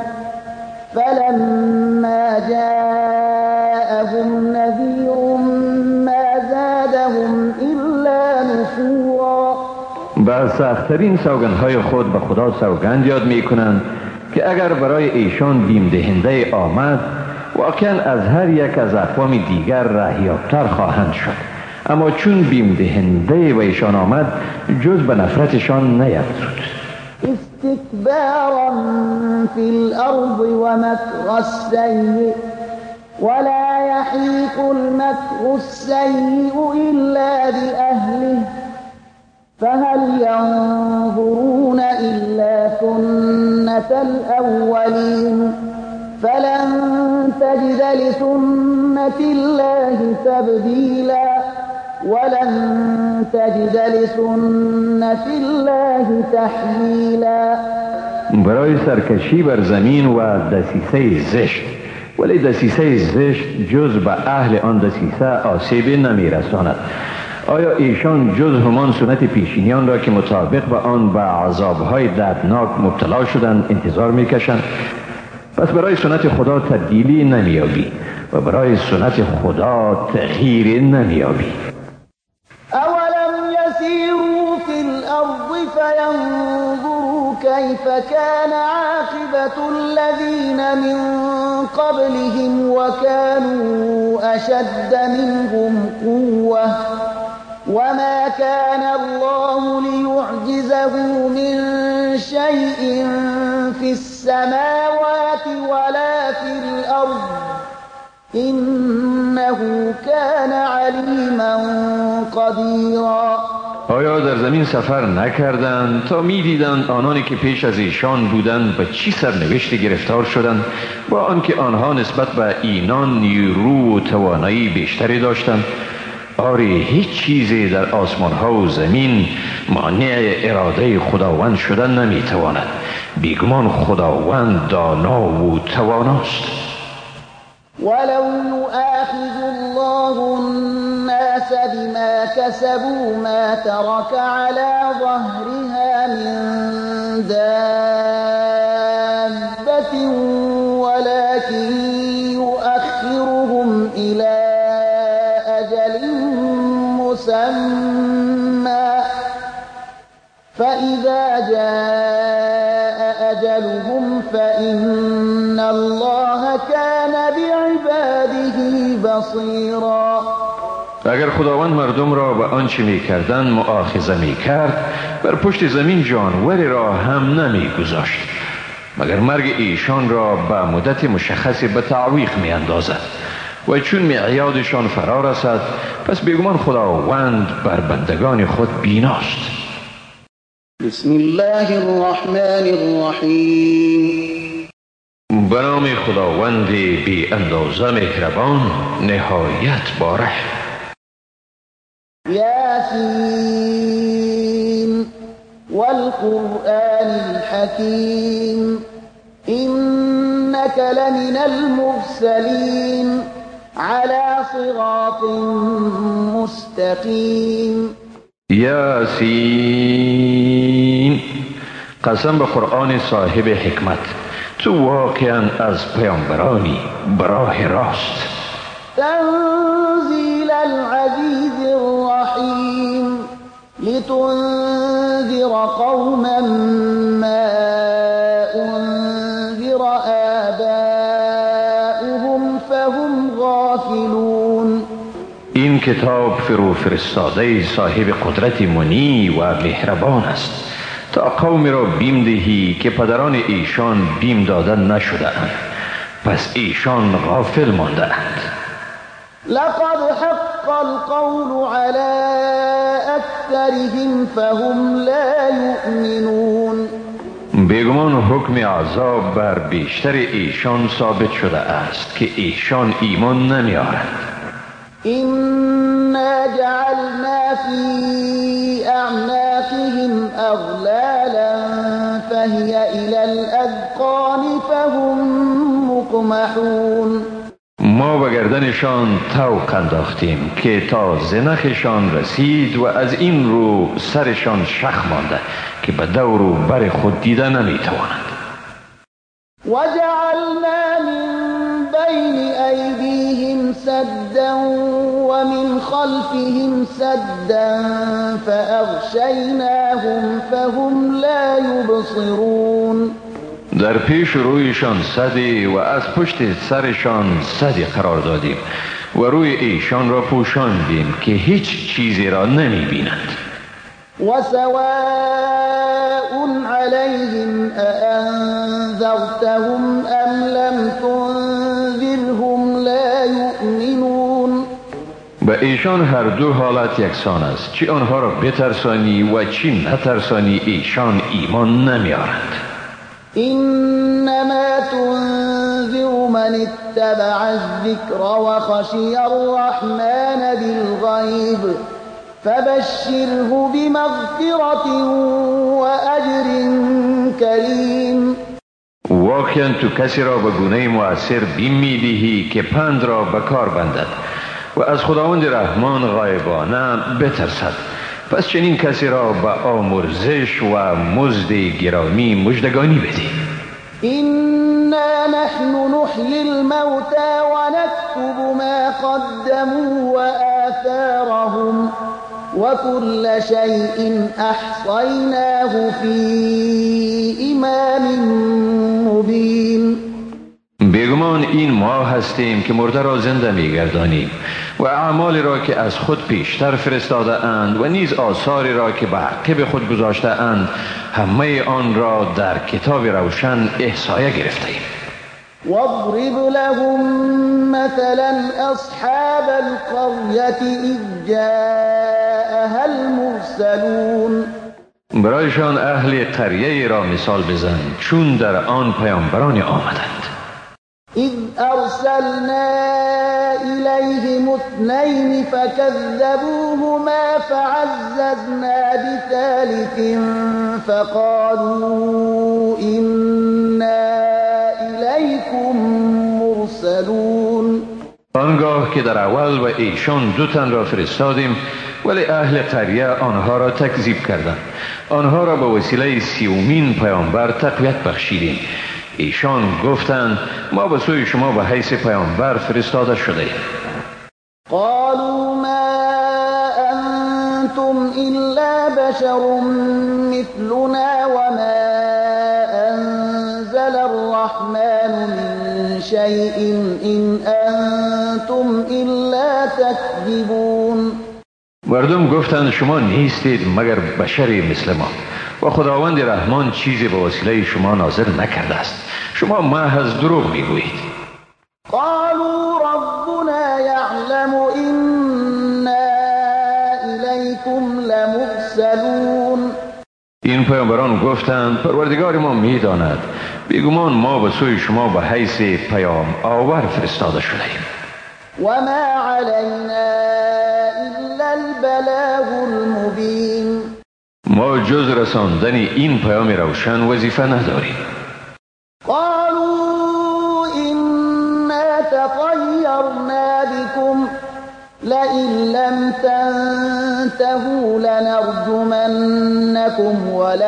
فلما جاءهم نذير ما زادهم إلا نفورا. با سخت‌ترین سوگندهای خود به خدا سوگند یاد می کنند که اگر برای ایشان بیم دهنده آمد واقعا از هر یک از اقوام دیگر رهیابتر خواهند شد، اما چون بیم دهنده و ایشان آمد جز به نفرتشان نیفزود. استكبارا في الأرض ومكر السيء ولا يحيق المكر السيء إلا بأهله فهل ينظرون إلا سنة الأولين فلن تجد لسنة الله تبديلا ولن تجد لسنة الله تحویلا. برای سرکشی بر زمین و دسیسه زشت، ولی دسیسه زشت جز به اهل آن دسیسه آسیبی نمی رساند. آیا ایشان جز همان سنت پیشینیان را که مطابق به آن به عذابهای دردناک مبتلا شدند انتظار می کشند؟ پس برای سنت خدا تبدیلی نمیابی و برای سنت خدا تغییر نمیابی. أولم يسيروا في الأرض فينظروا كيف كان عاقبة الذين من قبلهم وكانوا أشد منهم قوة وما كان الله ليعجزه من شيء في السماوات ولا في الأرض إنه كان عليما قديرا. آیا در زمین سفر نکردند تا می دیدند آنانی که پیش از ایشان بودند به چی سرنوشتی گرفتار شدند، با آنکه آنها نسبت به اینان نیرو و توانایی بیشتری داشتند؟ آری هیچ چیزی در آسمان ها و زمین مانع اراده خداوند شدن نمی تواند. بیگمان خداوند دانا و تواناست. ولو يؤاخذ الله الناس بما كسبوا ما ترك على ظهرها من دابة ولكن يؤخرهم إلى أجل مسمى فإذا جاء أجلهم فإن الله كان بعباده بصيرا. اگر خداوند مردم را به آنچه می کردن مؤاخذه می کرد بر پشت زمین جانوری را هم نمی گذاشت مگر مرگ ایشان را به مدت مشخصی به تعویق می اندازد و چون میعادشان فرا رسد پس بیگمان خداوند بر بندگان خود بیناست. بسم الله الرحمن الرحیم. به نام خداوند بی اندازه مهربان نهایت باره. ياسين والقرآن الحكيم إنك لمن المرسلين على صراط مستقيم. یاسین، قسم به قرآن صاحب حکمت، تو واقعا از پیامبرانی براه راست. تنزیل العزیز الرحیم لتنذر قوما ما انذر آباؤهم فهم غافلون. این کتاب فرو فرستاده صاحب قدرت منی و مهربان است تا قومی را بیم دهی که پدران ایشان بیم دادن نشده‌اند، پس ایشان غافل مانده‌اند. لقد حق القول على أكثرهم فهم لا يؤمنون. بیگمان حکم عذاب بر بیشتر ایشان ثابت شده است که ایشان ایمان نمی‌آورند. إنا جعلنا في أعناقهم أغلالا فهي إلى الأذقان فهم مقمحون. ما به گردنشان طوق انداختیم که تا زنخشان رسید و از این رو سرشان شخ مانده که به دور و بر خود دیده نمیتوانند. وجعلنا من بين أيديهم سدا ومن خلفهم سدا فأغشيناهم فهم لا يبصرون. در پیش رویشان سدی و از پشت سرشان سدی قرار دادیم و روی ایشان را پوشاندیم که هیچ چیزی را نمی بینند. وسواء عليهم أأنذرتهم أم لم تنذرهم لا يؤمنون. به ایشان هر دو حالت یکسان است، چی آنها را بترسانی و چی نترسانی ایشان ایمان نمیارند. إنما تنذر من اتبع الذكر وخشي الرحمن بالغيب فبشره بمغفرة وأجر كريم. واقعا تو کسی را به گونه مؤثر بیم می‌دهی که پند را به کار بندد و از خداوند رحمان غایبانه بترسد، پس چنین کسی را به آمرزش و مزد گرامی مژدگانی بده. إنا نحن نحيي الموتى ونكتب ما قدموا وآثارهم وكل شيء أحصيناه في إمام مبين. بیگمان این ما هستیم که مرده را زنده می‌گردانیم و اعمال را که از خود پیشتر فرستاده اند و نیز آثاری را که به عقب خود گذاشته اند همه آن را در کتاب روشن احصایه گرفتیم. واضرب لهم مثلا أصحاب القرية إذ جاءها المرسلون. برایشان اهل قریه را مثال بزن چون در آن پیامبران آمدند. إذ أرسلنا إليهم اثنين فكذبوهما فعززنا بثالث فقالوا إنا إليكم مرسلون. آنگاه که در اول و ایشان دو تن را فرستادیم ولی اهل قریه آنها را تکذیب کردند. آنها را به وسیله سیومین پیامبر تقویت بخشیدیم. ایشان گفتند ما به سوی شما به حیث پیامبر فرستاده شده ایم. قالوا ما أنتم إلا بشر مثلنا وما أنزل الرحمن من شيء إن أنتم إلا تكذبون. مردم گفتند شما نیستید مگر بشری مثل ما و خداوند رحمان چیزی به وسیله شما نازل نکرده است، شما محض دروغ میگویید. قالوا ربنا يعلم إنا إليكم لمرسلون. این پیامبران گفتند پروردگار ما میداند بیگمان ما به سوی شما به حیث پیام آور فرستاده شده ایم. وما علينا إلا البلاغ المبین. ما جز رساندن این پیام روشن وظیفه نداریم. قالوا إنا تطيرنا بكم لئن لم تنتهوا لنرجمنكم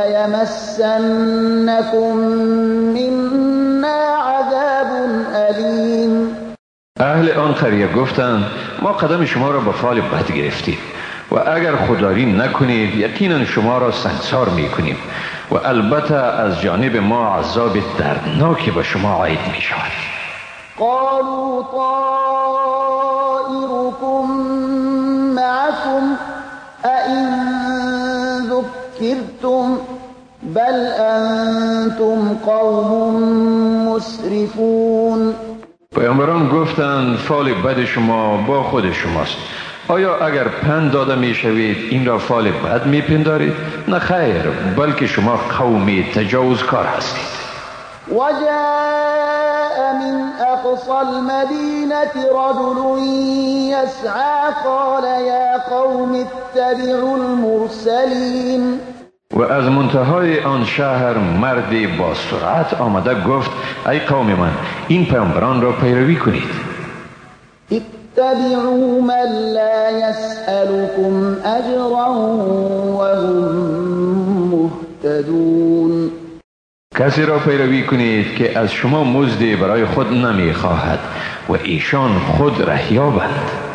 وليمسنكم منا عذاب أليم. اهل آن قریه گفتند ما قدم شما را به فال بد گرفتیم و اگر خودداری نکنید یقینا شما را سنگسار میکنیم و البته از جانب ما عذاب دردناکی به شما عاید می شود. قالوا طائركم معكم أئن ذكرتم بل أنتم قوم مسرفون. پیامبران گفتند فال بد شما با خود شماست. آیا اگر پند داده می شوید این را فال بد می پندارید؟ نه خیر، بلکه شما قومی تجاوزکار هستید. وجاء من أقصى المدينة رجل يسعى قال يا قوم اتبعوا المرسلين. و از منتهای آن شهر مردی با سرعت آمده گفت ای قوم من این پیامبران را پیروی کنید. اتبعوا من لا يسألكم أجرا وهم مهتدون. کسی را پیروی کنید که از شما مزدی برای خود نمی خواهد و ایشان خود رهیابند.